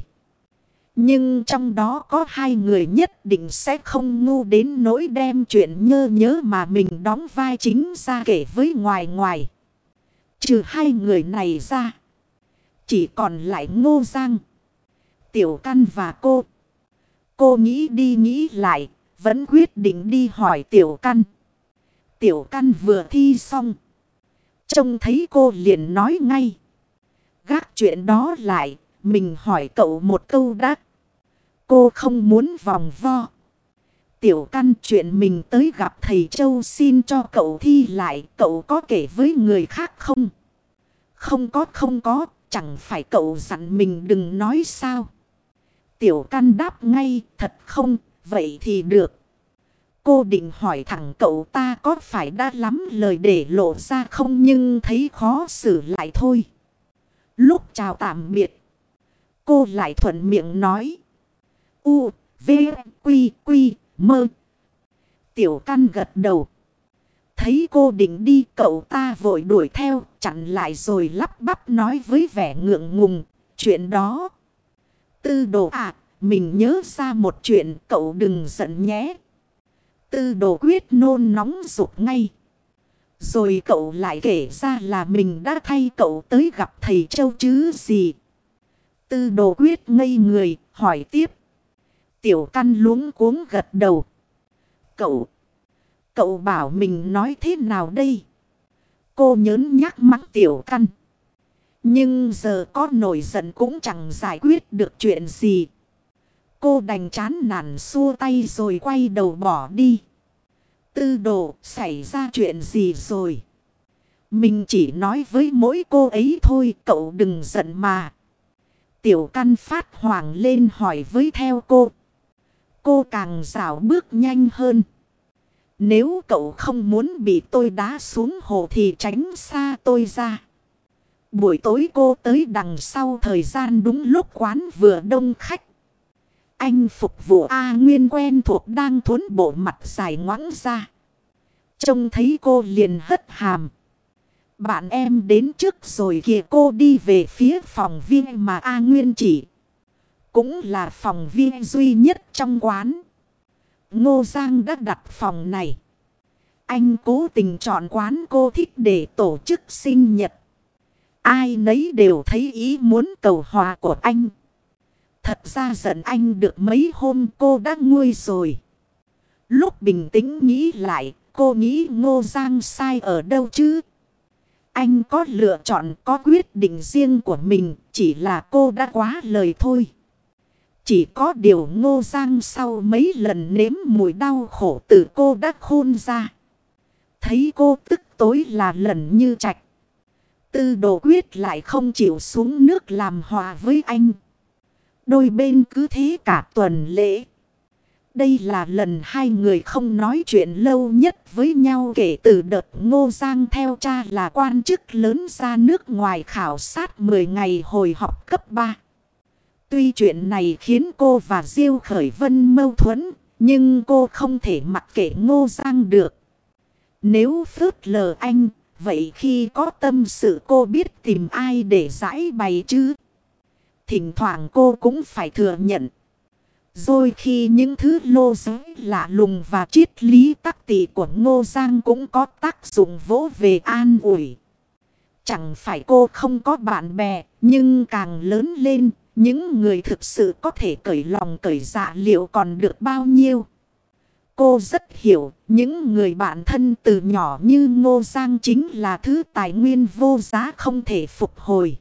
Nhưng trong đó có hai người nhất định sẽ không ngu đến nỗi đem chuyện nhơ nhớ mà mình đóng vai chính ra kể với ngoài ngoài. Trừ hai người này ra, chỉ còn lại Ngô Giang, Tiểu Căn và cô. Cô nghĩ đi nghĩ lại, vẫn quyết định đi hỏi Tiểu Căn. Tiểu Căn vừa thi xong, trông thấy cô liền nói ngay. Gác chuyện đó lại, mình hỏi cậu một câu đã. Cô không muốn vòng vo. Tiểu Căn, chuyện mình tới gặp thầy Châu xin cho cậu thi lại, cậu có kể với người khác không? Không có không có, chẳng phải cậu dặn mình đừng nói sao? Tiểu Căn đáp ngay, thật không, vậy thì được. Cô định hỏi thẳng cậu ta có phải đã lắm lời để lộ ra không, nhưng thấy khó xử lại thôi. Lúc chào tạm biệt, cô lại thuận miệng nói. U, V, Quy, Quy, Mơ. Tiểu Căn gật đầu. Thấy cô định đi, cậu ta vội đuổi theo, chặn lại rồi lắp bắp nói với vẻ ngượng ngùng. Chuyện đó. Tư Đồ à, mình nhớ ra một chuyện, cậu đừng giận nhé. Tư Đồ quyết nôn nóng rụt ngay. Rồi cậu lại kể ra là mình đã thay cậu tới gặp thầy Châu chứ gì. Tư Đồ quyết ngây người, hỏi tiếp. Tiểu Căn luống cuống gật đầu. Cậu, cậu bảo mình nói thế nào đây? Cô nhớn nhác mắng Tiểu Căn. Nhưng giờ có nổi giận cũng chẳng giải quyết được chuyện gì. Cô đành chán nản xua tay rồi quay đầu bỏ đi. Tư Đồ, xảy ra chuyện gì rồi? Mình chỉ nói với mỗi cô ấy thôi, cậu đừng giận mà. Tiểu Căn phát hoảng lên hỏi với theo cô. Cô càng rảo bước nhanh hơn. Nếu cậu không muốn bị tôi đá xuống hồ thì tránh xa tôi ra. Buổi tối cô tới đằng sau thời gian đúng lúc quán vừa đông khách. Anh phục vụ A Nguyên quen thuộc đang thuốn bộ mặt dài ngoãng ra. Trông thấy cô liền hất hàm. Bạn em đến trước rồi kìa. Cô đi về phía phòng viên mà A Nguyên chỉ. Cũng là phòng viên duy nhất trong quán. Ngô Giang đã đặt phòng này. Anh cố tình chọn quán cô thích để tổ chức sinh nhật. Ai nấy đều thấy ý muốn cầu hòa của anh. Thật ra giận anh được mấy hôm cô đã nguôi rồi. Lúc bình tĩnh nghĩ lại, cô nghĩ Ngô Giang sai ở đâu chứ? Anh có lựa chọn, có quyết định riêng của mình, chỉ là cô đã quá lời thôi. Chỉ có điều Ngô Giang sau mấy lần nếm mùi đau khổ từ cô đã khôn ra. Thấy cô tức tối là lần như trạch. Tư Đồ quyết lại không chịu xuống nước làm hòa với anh. Đôi bên cứ thế cả tuần lễ. Đây là lần hai người không nói chuyện lâu nhất với nhau kể từ đợt Ngô Giang theo cha là quan chức lớn ra nước ngoài khảo sát mười ngày hồi học cấp ba. Tuy chuyện này khiến cô và Diêu Khởi Vân mâu thuẫn, nhưng cô không thể mặc kệ Ngô Giang được. Nếu phớt lờ anh, vậy khi có tâm sự cô biết tìm ai để giải bày chứ? Thỉnh thoảng cô cũng phải thừa nhận. Rồi khi những thứ lô giới lạ lùng và triết lý tắc tị của Ngô Giang cũng có tác dụng vỗ về an ủi. Chẳng phải cô không có bạn bè, nhưng càng lớn lên, những người thực sự có thể cởi lòng cởi dạ liệu còn được bao nhiêu. Cô rất hiểu, những người bạn thân từ nhỏ như Ngô Giang chính là thứ tài nguyên vô giá không thể phục hồi.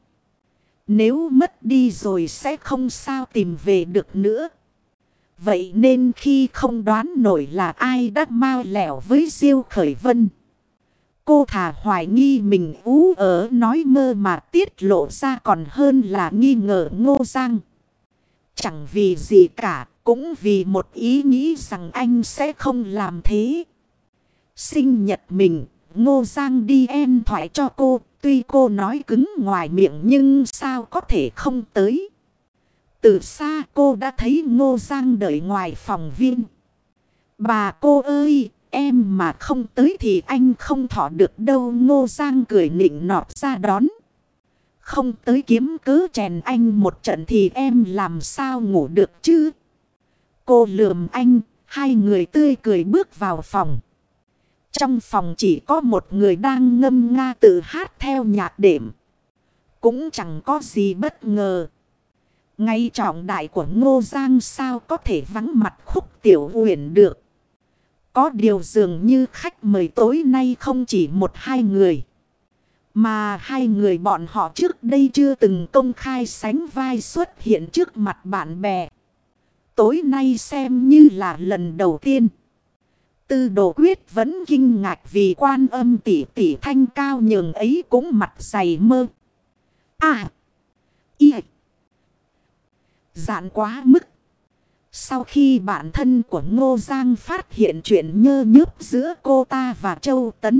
Nếu mất đi rồi sẽ không sao tìm về được nữa. Vậy nên khi không đoán nổi là ai đã mau lẻo với Diêu Khởi Vân, cô thà hoài nghi mình ú ở nói mơ mà tiết lộ ra còn hơn là nghi ngờ Ngô Giang. Chẳng vì gì cả, cũng vì một ý nghĩ rằng anh sẽ không làm thế. Sinh nhật mình, Ngô Giang đi en thoại cho cô, tuy cô nói cứng ngoài miệng nhưng sao có thể không tới. Từ xa cô đã thấy Ngô Giang đợi ngoài phòng viên. Bà cô ơi, em mà không tới thì anh không thọ được đâu. Ngô Giang cười nịnh nọt ra đón. Không tới kiếm cớ chèn anh một trận thì em làm sao ngủ được chứ? Cô lườm anh, hai người tươi cười bước vào phòng. Trong phòng chỉ có một người đang ngâm nga tự hát theo nhạc đệm. Cũng chẳng có gì bất ngờ. Ngày trọng đại của Ngô Giang sao có thể vắng mặt Khúc Tiểu Uyển được. Có điều dường như khách mời tối nay không chỉ một hai người. Mà hai người bọn họ trước đây chưa từng công khai sánh vai xuất hiện trước mặt bạn bè. Tối nay xem như là lần đầu tiên. Tư Đồ Quyết vẫn kinh ngạc vì Quan Âm tỷ tỷ thanh cao nhường ấy cũng mặt dày mơ. À! Y! Dạn quá mức. Sau khi bản thân của Ngô Giang phát hiện chuyện nhơ nhớp giữa cô ta và Châu Tấn.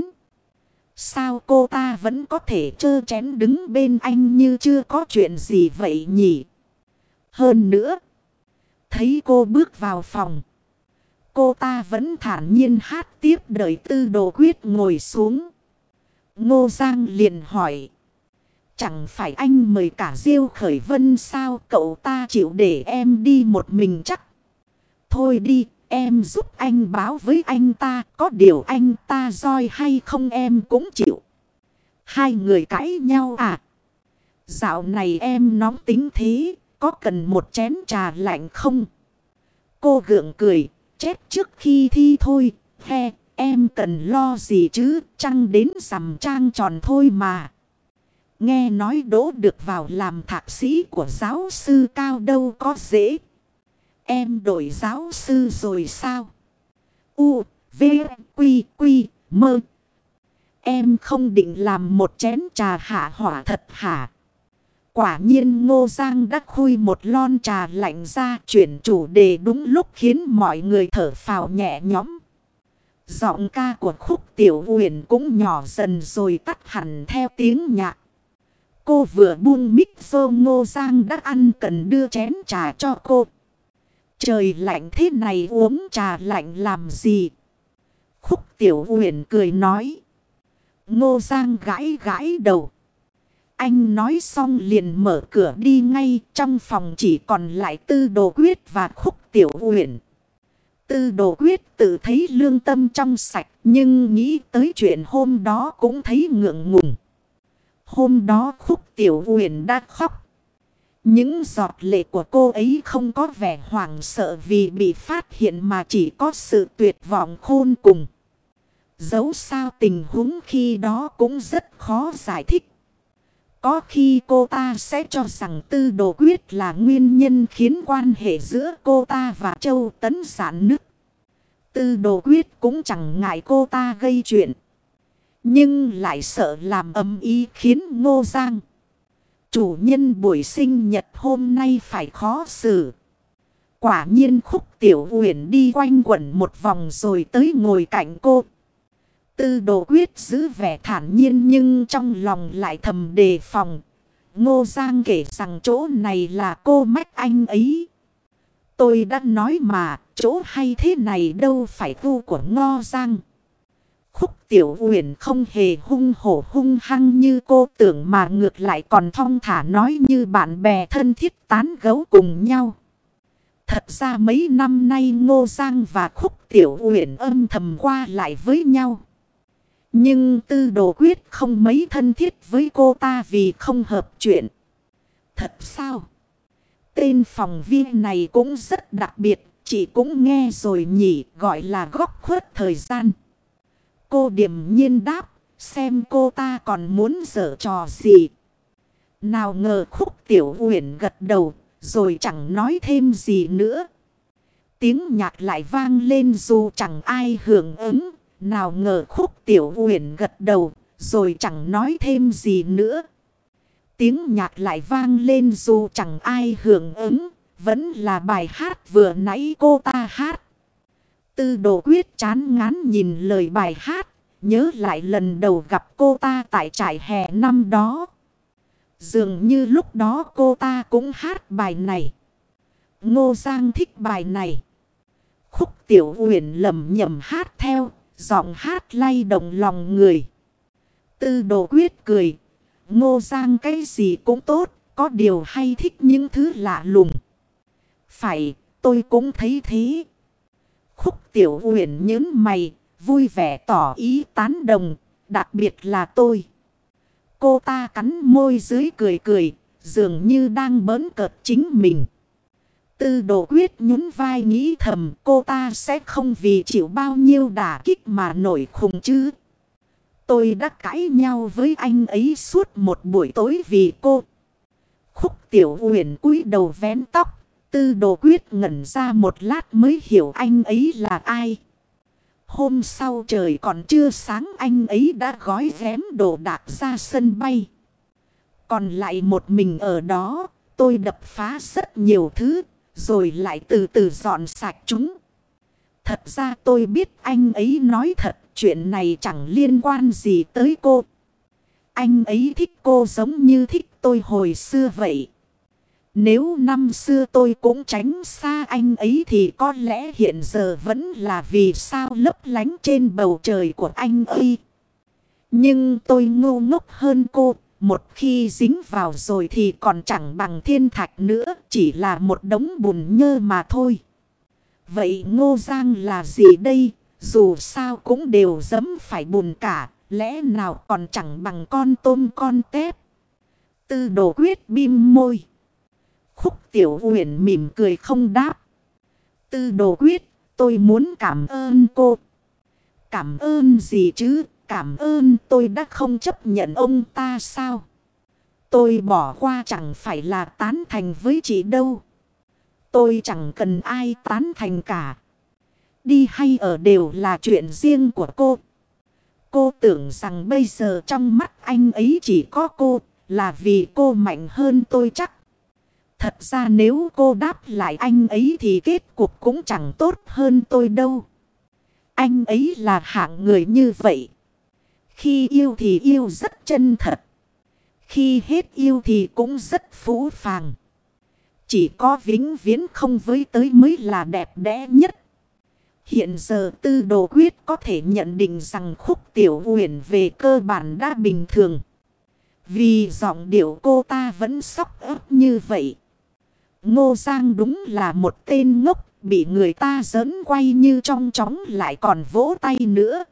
Sao cô ta vẫn có thể trơ chén đứng bên anh như chưa có chuyện gì vậy nhỉ? Hơn nữa, thấy cô bước vào phòng. Cô ta vẫn thản nhiên hát tiếp đợi Tư Đồ Quyết ngồi xuống. Ngô Giang liền hỏi. Chẳng phải anh mời cả Diêu Khởi Vân sao, cậu ta chịu để em đi một mình chắc? Thôi đi, em giúp anh báo với anh ta, có điều anh ta roi hay không em cũng chịu. Hai người cãi nhau à? Dạo này em nóng tính thế, có cần một chén trà lạnh không? Cô gượng cười, chết trước khi thi thôi, he, em cần lo gì chứ, trăng đến rằm trang tròn thôi mà. Nghe nói đỗ được vào làm thạc sĩ của giáo sư cao đâu có dễ. Em đổi giáo sư rồi sao? U, V, Quy, Quy, Mơ. Em không định làm một chén trà hạ hỏa thật hả? Quả nhiên Ngô Giang đã khui một lon trà lạnh ra, chuyển chủ đề đúng lúc khiến mọi người thở phào nhẹ nhõm. Giọng ca của Khúc Tiểu Uyển cũng nhỏ dần rồi tắt hẳn theo tiếng nhạc. Cô vừa buông mic vô, Ngô Giang đã ăn cần đưa chén trà cho cô. Trời lạnh thế này uống trà lạnh làm gì? Khúc Tiểu Uyển cười nói. Ngô Giang gãi gãi đầu. Anh nói xong liền mở cửa đi ngay. Trong phòng chỉ còn lại Tư Đồ Quyết và Khúc Tiểu Uyển. Tư Đồ Quyết tự thấy lương tâm trong sạch, nhưng nghĩ tới chuyện hôm đó cũng thấy ngượng ngùng. Hôm đó Khúc Tiểu Uyển đã khóc. Những giọt lệ của cô ấy không có vẻ hoảng sợ vì bị phát hiện, mà chỉ có sự tuyệt vọng khôn cùng. Dẫu sao tình huống khi đó cũng rất khó giải thích. Có khi cô ta sẽ cho rằng Tư Đồ Quyết là nguyên nhân khiến quan hệ giữa cô ta và Châu Tấn rạn nứt. Tư Đồ Quyết cũng chẳng ngại cô ta gây chuyện, nhưng lại sợ làm ầm ĩ khiến Ngô Giang, chủ nhân buổi sinh nhật hôm nay, phải khó xử. Quả nhiên Khúc Tiểu Uyển đi quanh quẩn một vòng rồi tới ngồi cạnh cô. Tư Đồ Quyết giữ vẻ thản nhiên nhưng trong lòng lại thầm đề phòng. Ngô Giang kể rằng chỗ này là cô mách anh ấy. Tôi đã nói mà, chỗ hay thế này đâu phải gu của Ngô Giang. Khúc Tiểu Uyển không hề hung hổ hung hăng như cô tưởng, mà ngược lại còn thong thả nói như bạn bè thân thiết tán gẫu cùng nhau. Thật ra mấy năm nay Ngô Giang và Khúc Tiểu Uyển âm thầm qua lại với nhau. Nhưng Tư Đồ Quyết không mấy thân thiết với cô ta vì không hợp chuyện. Thật sao? Tên phòng viên này cũng rất đặc biệt, chị cũng nghe rồi nhỉ, gọi là góc khuất thời gian. Cô điềm nhiên đáp, xem cô ta còn muốn giở trò gì. Nào ngờ Khúc Tiểu Uyển gật đầu, rồi chẳng nói thêm gì nữa. Tiếng nhạc lại vang lên dù chẳng ai hưởng ứng. Nào ngờ Khúc Tiểu Uyển gật đầu, rồi chẳng nói thêm gì nữa. Tiếng nhạc lại vang lên dù chẳng ai hưởng ứng, vẫn là bài hát vừa nãy cô ta hát. Tư Đồ Quyết chán ngán nhìn lời bài hát, nhớ lại lần đầu gặp cô ta tại trại hè năm đó. Dường như lúc đó cô ta cũng hát bài này. Ngô Giang thích bài này. Khúc Tiểu Uyển lẩm nhẩm hát theo, giọng hát lay động lòng người. Tư Đồ Quyết cười. Ngô Giang cái gì cũng tốt, có điều hay thích những thứ lạ lùng. Phải, tôi cũng thấy thế. Khúc Tiểu Uyển nhớn mày, vui vẻ tỏ ý tán đồng, đặc biệt là tôi. Cô ta cắn môi dưới cười cười, dường như đang bỡn cợt chính mình. Tư Đồ Quyết nhún vai nghĩ thầm cô ta sẽ không vì chịu bao nhiêu đả kích mà nổi khùng chứ. Tôi đã cãi nhau với anh ấy suốt một buổi tối vì cô. Khúc Tiểu Uyển cúi đầu vén tóc. Tư Đồ Quyết ngẩn ra một lát mới hiểu anh ấy là ai. Hôm sau trời còn chưa sáng anh ấy đã gói ghém đồ đạc ra sân bay. Còn lại một mình ở đó, tôi đập phá rất nhiều thứ, rồi lại từ từ dọn sạch chúng. Thật ra tôi biết anh ấy nói thật, chuyện này chẳng liên quan gì tới cô. Anh ấy thích cô giống như thích tôi hồi xưa vậy. Nếu năm xưa tôi cũng tránh xa anh ấy thì có lẽ hiện giờ vẫn là vì sao lấp lánh trên bầu trời của anh ấy. Nhưng tôi ngu ngốc hơn cô. Một khi dính vào rồi thì còn chẳng bằng thiên thạch nữa. Chỉ là một đống bùn nhơ mà thôi. Vậy Ngô Giang là gì đây? Dù sao cũng đều dẫm phải bùn cả. Lẽ nào còn chẳng bằng con tôm con tép. Tư Đồ Quyết bĩm môi. Khúc Tiểu Uyển mỉm cười không đáp. Tư Đồ Quyết, tôi muốn cảm ơn cô. Cảm ơn gì chứ? Cảm ơn tôi đã không chấp nhận ông ta sao? Tôi bỏ qua chẳng phải là tán thành với chị đâu. Tôi chẳng cần ai tán thành cả. Đi hay ở đều là chuyện riêng của cô. Cô tưởng rằng bây giờ trong mắt anh ấy chỉ có cô, là vì cô mạnh hơn tôi chắc. Thật ra nếu cô đáp lại anh ấy thì kết cục cũng chẳng tốt hơn tôi đâu. Anh ấy là hạng người như vậy. Khi yêu thì yêu rất chân thật. Khi hết yêu thì cũng rất phũ phàng. Chỉ có vĩnh viễn không với tới mới là đẹp đẽ nhất. Hiện giờ Tư Đồ Quyết có thể nhận định rằng Khúc Tiểu Uyển về cơ bản đã bình thường. Vì giọng điệu cô ta vẫn sóc ấp như vậy. Ngô Giang đúng là một tên ngốc, bị người ta giỡn quay như trong chóng lại còn vỗ tay nữa.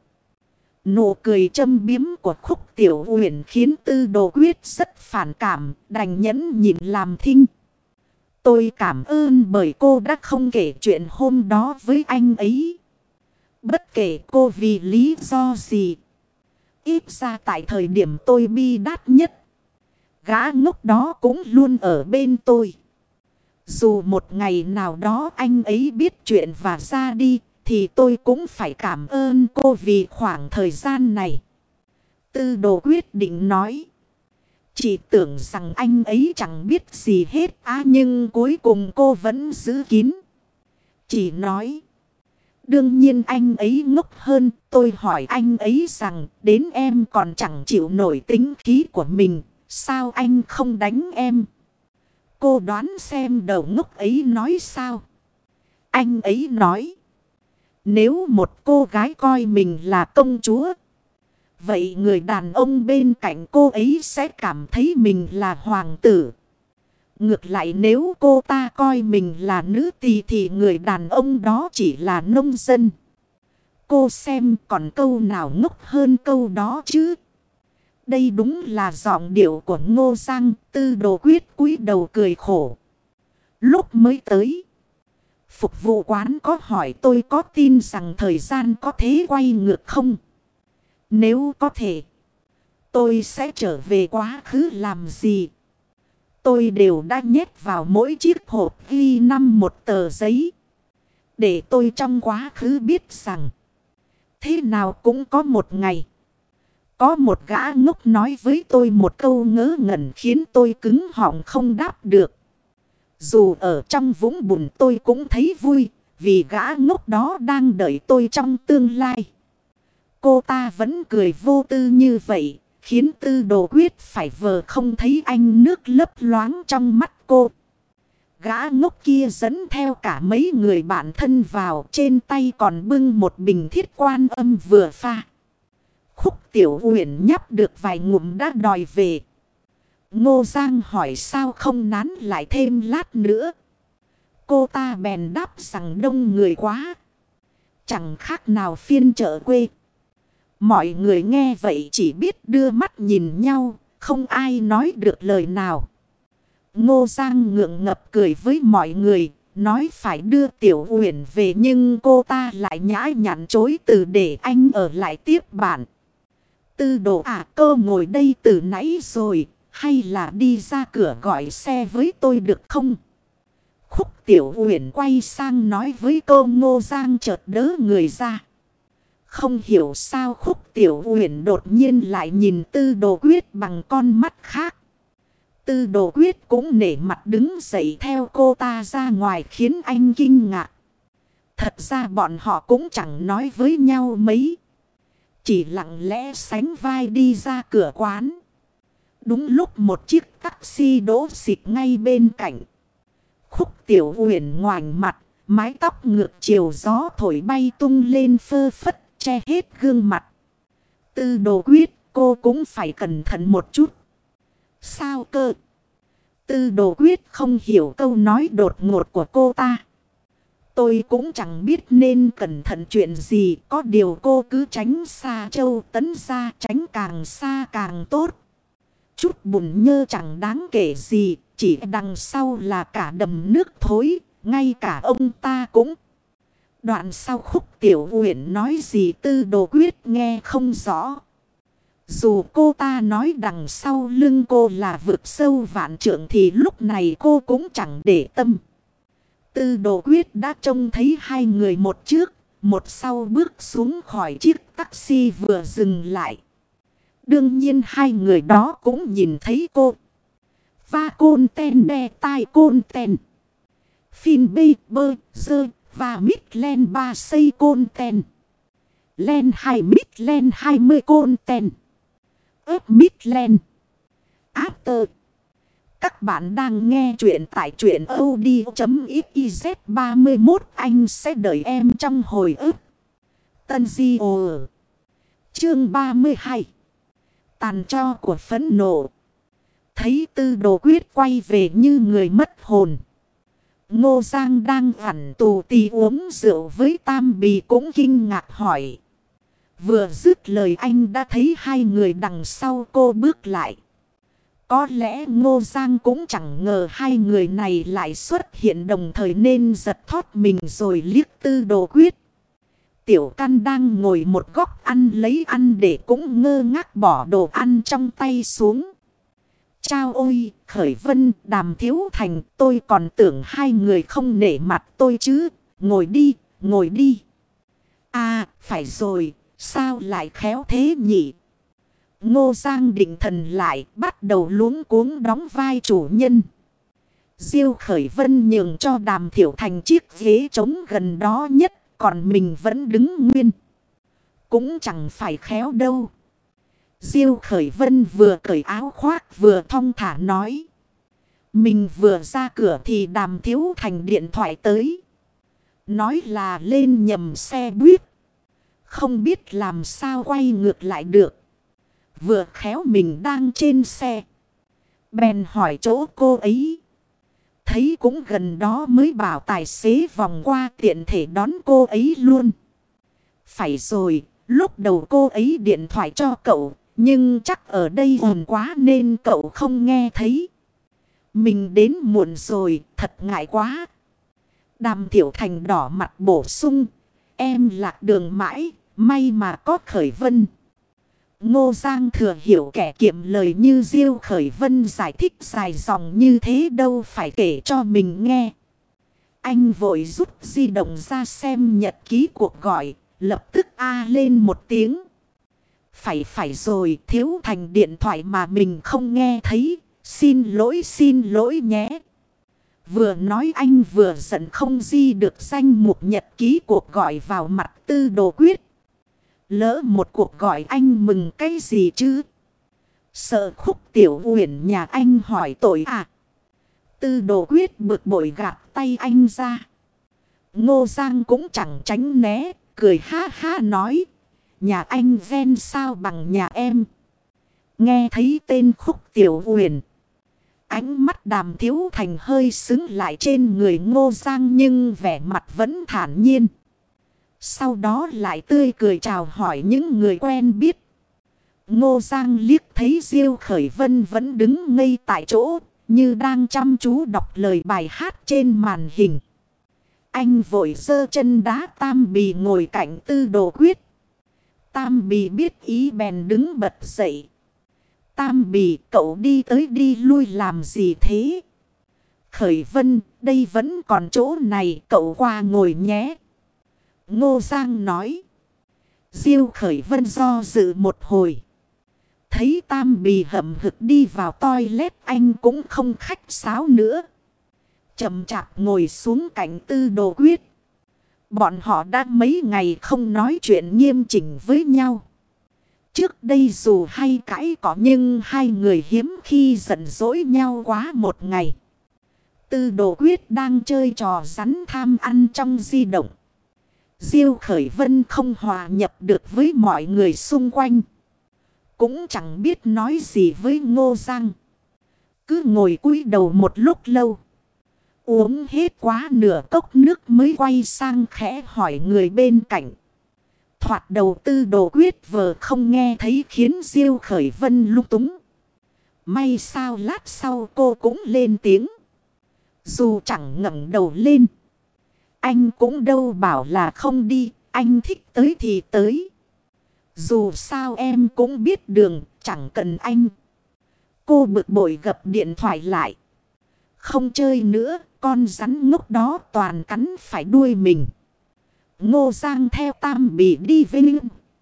Nụ cười châm biếm của Khúc Tiểu Uyển khiến Tư Đồ Quyết rất phản cảm, đành nhẫn nhịn làm thinh. Tôi cảm ơn bởi cô đã không kể chuyện hôm đó với anh ấy. Bất kể cô vì lý do gì. Ít ra tại thời điểm tôi bi đát nhất, gã ngốc đó cũng luôn ở bên tôi. Dù một ngày nào đó anh ấy biết chuyện và ra đi, thì tôi cũng phải cảm ơn cô vì khoảng thời gian này. Tư Đồ quyết định nói. Chị tưởng rằng anh ấy chẳng biết gì hết á, nhưng cuối cùng cô vẫn giữ kín. Chị nói. Đương nhiên anh ấy ngốc hơn. Tôi hỏi anh ấy rằng đến em còn chẳng chịu nổi tính khí của mình. Sao anh không đánh em? Cô đoán xem đầu ngốc ấy nói sao? Anh ấy nói. Nếu một cô gái coi mình là công chúa, vậy người đàn ông bên cạnh cô ấy sẽ cảm thấy mình là hoàng tử. Ngược lại nếu cô ta coi mình là nữ tỳ thì người đàn ông đó chỉ là nông dân. Cô xem còn câu nào ngốc hơn câu đó chứ? Đây đúng là giọng điệu của Ngô Giang. Tư Đồ quyết cúi đầu cười khổ. Lúc mới tới, phục vụ quán có hỏi tôi có tin rằng thời gian có thể quay ngược không? Nếu có thể, tôi sẽ trở về quá khứ làm gì? Tôi đều đã nhét vào mỗi chiếc hộp ghi năm một tờ giấy. Để tôi trong quá khứ biết rằng thế nào cũng có một ngày. Có một gã ngốc nói với tôi một câu ngớ ngẩn khiến tôi cứng họng không đáp được. Dù ở trong vũng bùn tôi cũng thấy vui, vì gã ngốc đó đang đợi tôi trong tương lai. Cô ta vẫn cười vô tư như vậy, khiến Tư Đồ quyết phải vờ không thấy ánh nước lấp loáng trong mắt cô. Gã ngốc kia dẫn theo cả mấy người bạn thân vào, trên tay còn bưng một bình thiết quan âm vừa pha. Khúc Tiểu Uyển nhấp được vài ngụm đã đòi về. Ngô Giang hỏi sao không nán lại thêm lát nữa. Cô ta bèn đáp rằng đông người quá, chẳng khác nào phiên chợ quê. Mọi người nghe vậy chỉ biết đưa mắt nhìn nhau, không ai nói được lời nào. Ngô Giang ngượng ngập cười với mọi người, nói phải đưa Tiểu Uyển về nhưng cô ta lại nhã nhặn chối từ để anh ở lại tiếp bạn. Tư Đồ à, cô ngồi đây từ nãy rồi, hay là đi ra cửa gọi xe với tôi được không? Khúc Tiểu Uyển quay sang nói với cô. Ngô Giang chợt đỡ người ra. Không hiểu sao Khúc Tiểu Uyển đột nhiên lại nhìn Tư Đồ Quyết bằng con mắt khác. Tư Đồ Quyết cũng nể mặt đứng dậy theo cô ta ra ngoài khiến anh kinh ngạc. Thật ra bọn họ cũng chẳng nói với nhau mấy. Chỉ lặng lẽ sánh vai đi ra cửa quán. Đúng lúc một chiếc taxi đỗ xịt ngay bên cạnh. Khúc Tiểu Uyển ngoảnh mặt, mái tóc ngược chiều gió thổi bay tung lên phơ phất, che hết gương mặt. Tư Đồ Quyết, cô cũng phải cẩn thận một chút. Sao cơ? Tư Đồ Quyết không hiểu câu nói đột ngột của cô ta. Tôi cũng chẳng biết nên cẩn thận chuyện gì. Có điều cô cứ tránh xa Châu Tấn ra, tránh càng xa càng tốt. Chút bùn nhơ chẳng đáng kể gì. Chỉ đằng sau là cả đầm nước thối. Ngay cả ông ta cũng. Đoạn sau Khúc Tiểu Uyển nói gì Tư Đồ Quyết nghe không rõ. Dù cô ta nói đằng sau lưng cô là vực sâu vạn trượng thì lúc này cô cũng chẳng để tâm. Tư Đồ Quyết đã trông thấy hai người một trước, một sau bước xuống khỏi chiếc taxi vừa dừng lại. Đương nhiên hai người đó cũng nhìn thấy cô. Va côn ten đe tai côn ten. Phin bê bơ dơ và mít len ba xây côn ten. Len hai mít len hai mươi côn ten. ớp mít len. After. Các bạn đang nghe chuyện tại truyện audio.xyz ba mươi mốt anh sẽ đợi em trong hồi ức. Tân Di Ồ Chương ba mươi hai Tàn tro của phẫn nộ. Thấy Tư Đồ Quyết quay về như người mất hồn. Ngô Giang đang ẩn tù tì uống rượu với Tam Bì cũng kinh ngạc hỏi. Vừa dứt lời anh đã thấy hai người đằng sau cô bước lại. Có lẽ Ngô Giang cũng chẳng ngờ hai người này lại xuất hiện đồng thời nên giật thót mình rồi liếc Tư Đồ Quyết. Tiểu Căn đang ngồi một góc ăn lấy ăn để cũng ngơ ngác bỏ đồ ăn trong tay xuống. Chao ôi, Khởi Vân, Đàm Thiếu Thành, tôi còn tưởng hai người không nể mặt tôi chứ. Ngồi đi, ngồi đi. À, phải rồi, sao lại khéo thế nhỉ? Ngô Giang định thần lại, bắt đầu luống cuống đóng vai chủ nhân. Diêu Khởi Vân nhường cho Đàm Thiểu Thành chiếc ghế trống gần đó nhất, còn mình vẫn đứng nguyên. Cũng chẳng phải khéo đâu. Diêu Khởi Vân vừa cởi áo khoác vừa thong thả nói. Mình vừa ra cửa thì Đàm Thiếu Thành điện thoại tới. Nói là lên nhầm xe buýt. Không biết làm sao quay ngược lại được. Vừa khéo mình đang trên xe. Bèn hỏi chỗ cô ấy. Thấy cũng gần đó mới bảo tài xế vòng qua tiện thể đón cô ấy luôn. Phải rồi, lúc đầu cô ấy điện thoại cho cậu. Nhưng chắc ở đây ồn quá nên cậu không nghe thấy. Mình đến muộn rồi, thật ngại quá. Đàm Thiểu Thành đỏ mặt bổ sung. Em lạc đường mãi, may mà có Khởi Vân. Ngô Giang thừa hiểu kẻ kiệm lời như Diêu Khởi Vân giải thích dài dòng như thế đâu phải kể cho mình nghe. Anh vội rút di động ra xem nhật ký cuộc gọi, lập tức a lên một tiếng. Phải phải rồi, Thiếu Thành điện thoại mà mình không nghe thấy, xin lỗi xin lỗi nhé. Vừa nói anh vừa giận không di được danh mục nhật ký cuộc gọi vào mặt Tư Đồ Quyết. Lỡ một cuộc gọi anh mừng cái gì chứ? Sợ Khúc Tiểu Uyển nhà anh hỏi tội à? Tư Đồ Quyết bực bội gạt tay anh ra. Ngô Giang cũng chẳng tránh né, cười ha ha nói. Nhà anh ven sao bằng nhà em? Nghe thấy tên Khúc Tiểu Uyển. Ánh mắt Đàm Thiếu Thành hơi sững lại trên người Ngô Giang nhưng vẻ mặt vẫn thản nhiên. Sau đó lại tươi cười chào hỏi những người quen biết. Ngô Giang liếc thấy Diêu Khởi Vân vẫn đứng ngây tại chỗ, như đang chăm chú đọc lời bài hát trên màn hình. Anh vội giơ chân đá Tam Bì ngồi cạnh Tư Đồ Quyết. Tam Bì biết ý bèn đứng bật dậy. Tam Bì, cậu đi tới đi lui làm gì thế? Khởi Vân, đây vẫn còn chỗ này, cậu qua ngồi nhé. Ngô Giang nói. Diêu Khởi Vân do dự một hồi. Thấy Tam Bì hậm hực đi vào toilet, anh cũng không khách sáo nữa. Chậm chạp ngồi xuống cạnh Tư Đồ Quyết. Bọn họ đã mấy ngày không nói chuyện nghiêm chỉnh với nhau. Trước đây dù hay cãi cọ nhưng hai người hiếm khi giận dỗi nhau quá một ngày. Tư Đồ Quyết đang chơi trò rắn tham ăn trong di động. Diêu Khởi Vân không hòa nhập được với mọi người xung quanh. Cũng chẳng biết nói gì với Ngô Giang. Cứ ngồi cúi đầu một lúc lâu. Uống hết quá nửa cốc nước mới quay sang khẽ hỏi người bên cạnh. Thoạt đầu Tư Đồ Quyết vờ không nghe thấy khiến Diêu Khởi Vân lung túng. May sao lát sau cô cũng lên tiếng. Dù chẳng ngẩng đầu lên. Anh cũng đâu bảo là không đi. Anh thích tới thì tới. Dù sao em cũng biết đường. Chẳng cần anh. Cô bực bội gập điện thoại lại. Không chơi nữa. Con rắn ngốc đó toàn cắn phải đuôi mình. Ngô Giang theo Tam Bì đi vinh.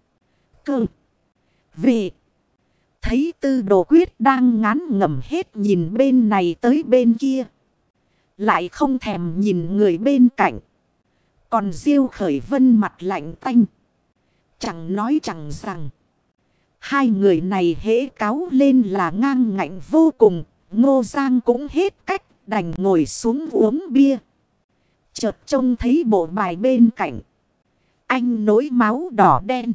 Cơ. Về. Thấy Tư Đồ Quyết đang ngán ngẩm hết nhìn bên này tới bên kia. Lại không thèm nhìn người bên cạnh. Còn Diêu Khởi Vân mặt lạnh tanh. Chẳng nói chẳng rằng. Hai người này hễ cáu lên là ngang ngạnh vô cùng. Ngô Giang cũng hết cách. Đành ngồi xuống uống bia. Chợt trông thấy bộ bài bên cạnh. Anh nổi máu đỏ đen.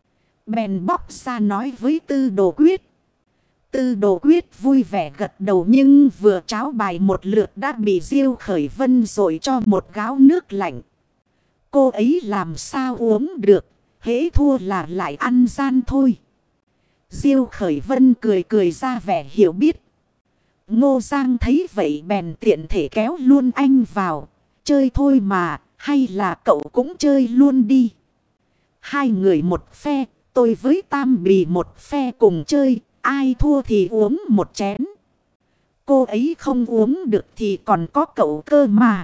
Bèn bóc ra nói với Tư Đồ Quyết. Tư Đồ Quyết vui vẻ gật đầu nhưng vừa tráo bài một lượt đã bị Diêu Khởi Vân dội cho một gáo nước lạnh. Cô ấy làm sao uống được, hễ thua là lại ăn gian thôi. Diêu Khởi Vân cười cười ra vẻ hiểu biết. Ngô Giang thấy vậy bèn tiện thể kéo luôn anh vào. Chơi thôi mà, hay là cậu cũng chơi luôn đi. Hai người một phe, tôi với Tam Bì một phe cùng chơi. Ai thua thì uống một chén. Cô ấy không uống được thì còn có cậu cơ mà.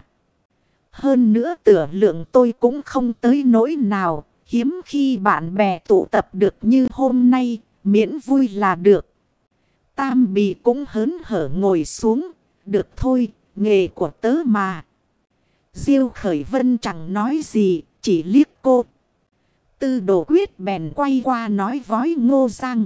Hơn nữa tửa lượng tôi cũng không tới nỗi nào. Hiếm khi bạn bè tụ tập được như hôm nay, miễn vui là được. Tam Bì cũng hớn hở ngồi xuống. Được thôi, nghề của tớ mà. Diêu Khởi Vân chẳng nói gì, chỉ liếc cô. Tư Đồ Quyết bèn quay qua nói với Ngô Giang.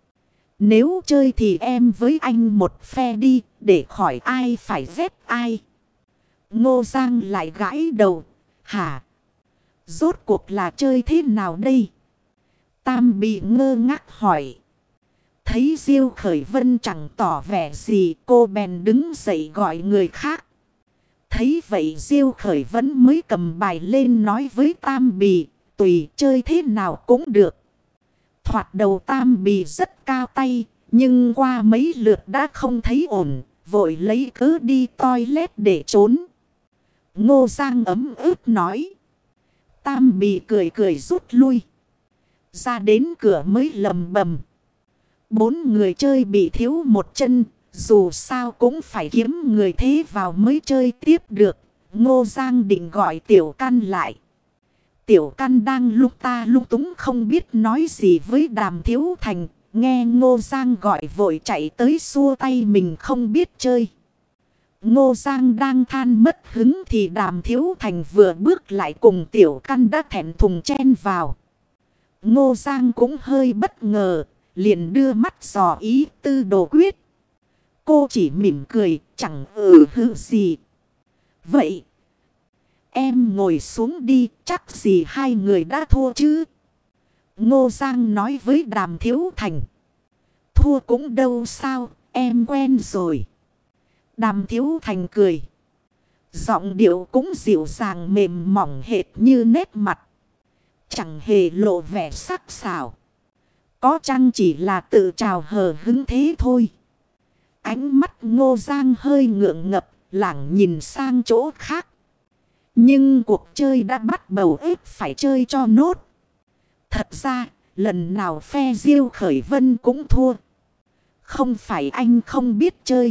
Nếu chơi thì em với anh một phe đi, để khỏi ai phải ghét ai. Ngô Giang lại gãi đầu. Hả? Rốt cuộc là chơi thế nào đây? Tam Bì ngơ ngác hỏi. Thấy Diêu Khởi Vân chẳng tỏ vẻ gì, cô bèn đứng dậy gọi người khác. Thấy vậy Diêu Khởi Vân mới cầm bài lên nói với Tam Bì, tùy chơi thế nào cũng được. Thoạt đầu Tam Bì rất cao tay, nhưng qua mấy lượt đã không thấy ổn, vội lấy cớ đi toilet để trốn. Ngô Giang ấm ức nói. Tam Bì cười cười rút lui. Ra đến cửa mới lầm bầm. Bốn người chơi bị thiếu một chân, dù sao cũng phải kiếm người thế vào mới chơi tiếp được. Ngô Giang định gọi Tiểu Căn lại. Tiểu Căn đang lúc ta lung túng không biết nói gì với Đàm Thiếu Thành. Nghe Ngô Giang gọi vội chạy tới xua tay mình không biết chơi. Ngô Giang đang than mất hứng thì Đàm Thiếu Thành vừa bước lại cùng Tiểu Căn đã thẹn thùng chen vào. Ngô Giang cũng hơi bất ngờ, liền đưa mắt dò ý Tư Đồ Quyết. Cô chỉ mỉm cười, chẳng ừ hư gì. Vậy, em ngồi xuống đi, chắc gì hai người đã thua chứ. Ngô Giang nói với Đàm Thiếu Thành. Thua cũng đâu sao, em quen rồi. Đàm Thiếu Thành cười. Giọng điệu cũng dịu dàng mềm mỏng hệt như nét mặt. chẳng hề lộ vẻ sắc sảo. Có chăng chỉ là tự trào hờ hứng thế thôi. Ánh mắt Ngô Giang hơi ngượng ngập, lảng nhìn sang chỗ khác. Nhưng cuộc chơi đã bắt bầu ép phải chơi cho nốt. Thật ra, lần nào phe Diêu Khởi Vân cũng thua. Không phải anh không biết chơi.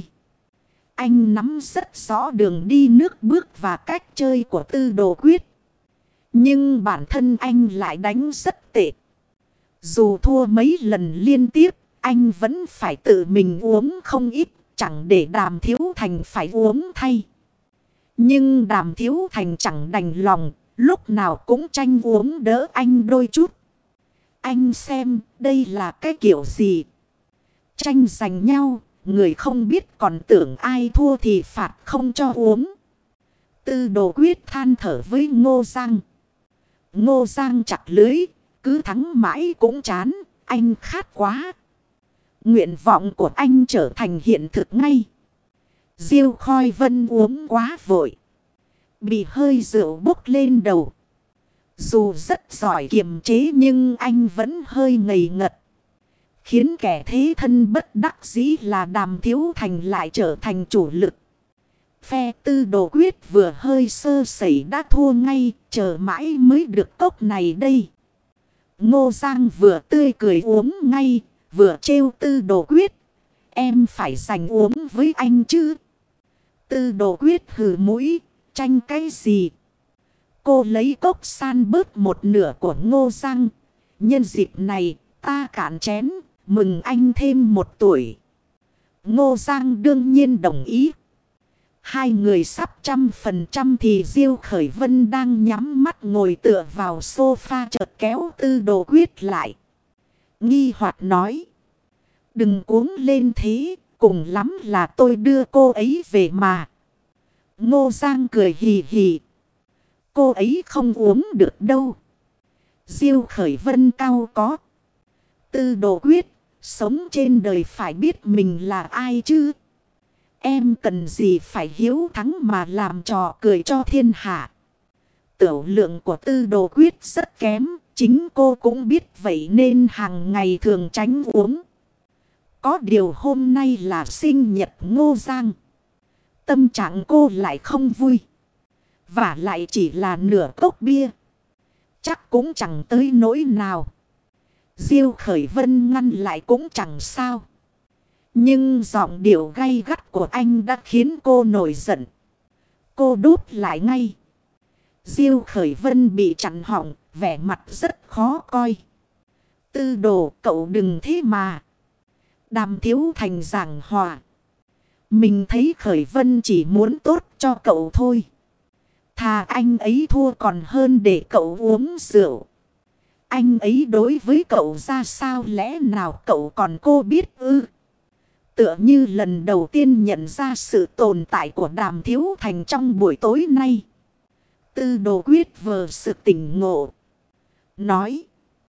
Anh nắm rất rõ đường đi nước bước và cách chơi của Tư Đồ Quyết. Nhưng bản thân anh lại đánh rất tệ. Dù thua mấy lần liên tiếp, anh vẫn phải tự mình uống không ít, chẳng để Đàm Thiếu Thành phải uống thay. Nhưng Đàm Thiếu Thành chẳng đành lòng, lúc nào cũng tranh uống đỡ anh đôi chút. Anh xem đây là cái kiểu gì? Tranh giành nhau, người không biết còn tưởng ai thua thì phạt không cho uống. Tư Đồ Quyết than thở với Ngô Giang. Ngô Giang chặt lưới, cứ thắng mãi cũng chán, anh khát quá. Nguyện vọng của anh trở thành hiện thực ngay. Diêu Khôi Vân uống quá vội, bị hơi rượu bốc lên đầu. Dù rất giỏi kiềm chế nhưng anh vẫn hơi ngây ngật. Khiến kẻ thế thân bất đắc dĩ là Đàm Thiếu Thành lại trở thành chủ lực. Phe Tư Đồ Quyết vừa hơi sơ sẩy đã thua ngay, chờ mãi mới được cốc này đây. Ngô Giang vừa tươi cười uống ngay, vừa trêu Tư Đồ Quyết. Em phải giành uống với anh chứ. Tư Đồ Quyết hừ mũi, tranh cái gì? Cô lấy cốc san bớt một nửa của Ngô Giang. Nhân dịp này ta cạn chén, mừng anh thêm một tuổi. Ngô Giang đương nhiên đồng ý. Hai người sắp trăm phần trăm thì Diêu Khởi Vân đang nhắm mắt ngồi tựa vào sofa chợt kéo Tư Đồ Quyết lại. Nghi hoặc nói. Đừng cuống lên thế, cùng lắm là tôi đưa cô ấy về mà. Ngô Giang cười hì hì. Cô ấy không uống được đâu. Diêu Khởi Vân cau có. Tư Đồ Quyết, sống trên đời phải biết mình là ai chứ. Em cần gì phải hiếu thắng mà làm trò cười cho thiên hạ. Tiểu lượng của Tư Đồ Quyết rất kém, chính cô cũng biết vậy nên hàng ngày thường tránh uống. Có điều hôm nay là sinh nhật Ngô Giang. Tâm trạng cô lại không vui. Và lại chỉ là nửa cốc bia. Chắc cũng chẳng tới nỗi nào. Diêu Khởi Vân ngăn lại cũng chẳng sao. Nhưng giọng điệu gay gắt của anh đã khiến cô nổi giận. Cô đút lại ngay. Diêu Khởi Vân bị chặn họng, vẻ mặt rất khó coi. Tư Đồ, cậu đừng thế mà. Đàm Thiếu Thành giảng hòa. Mình thấy Khởi Vân chỉ muốn tốt cho cậu thôi. Thà anh ấy thua còn hơn để cậu uống rượu. Anh ấy đối với cậu ra sao lẽ nào cậu còn cô biết ư? Tựa như lần đầu tiên nhận ra sự tồn tại của Đàm Thiếu Thành trong buổi tối nay. Tư Đồ Quyết vừa sự tỉnh ngộ. Nói.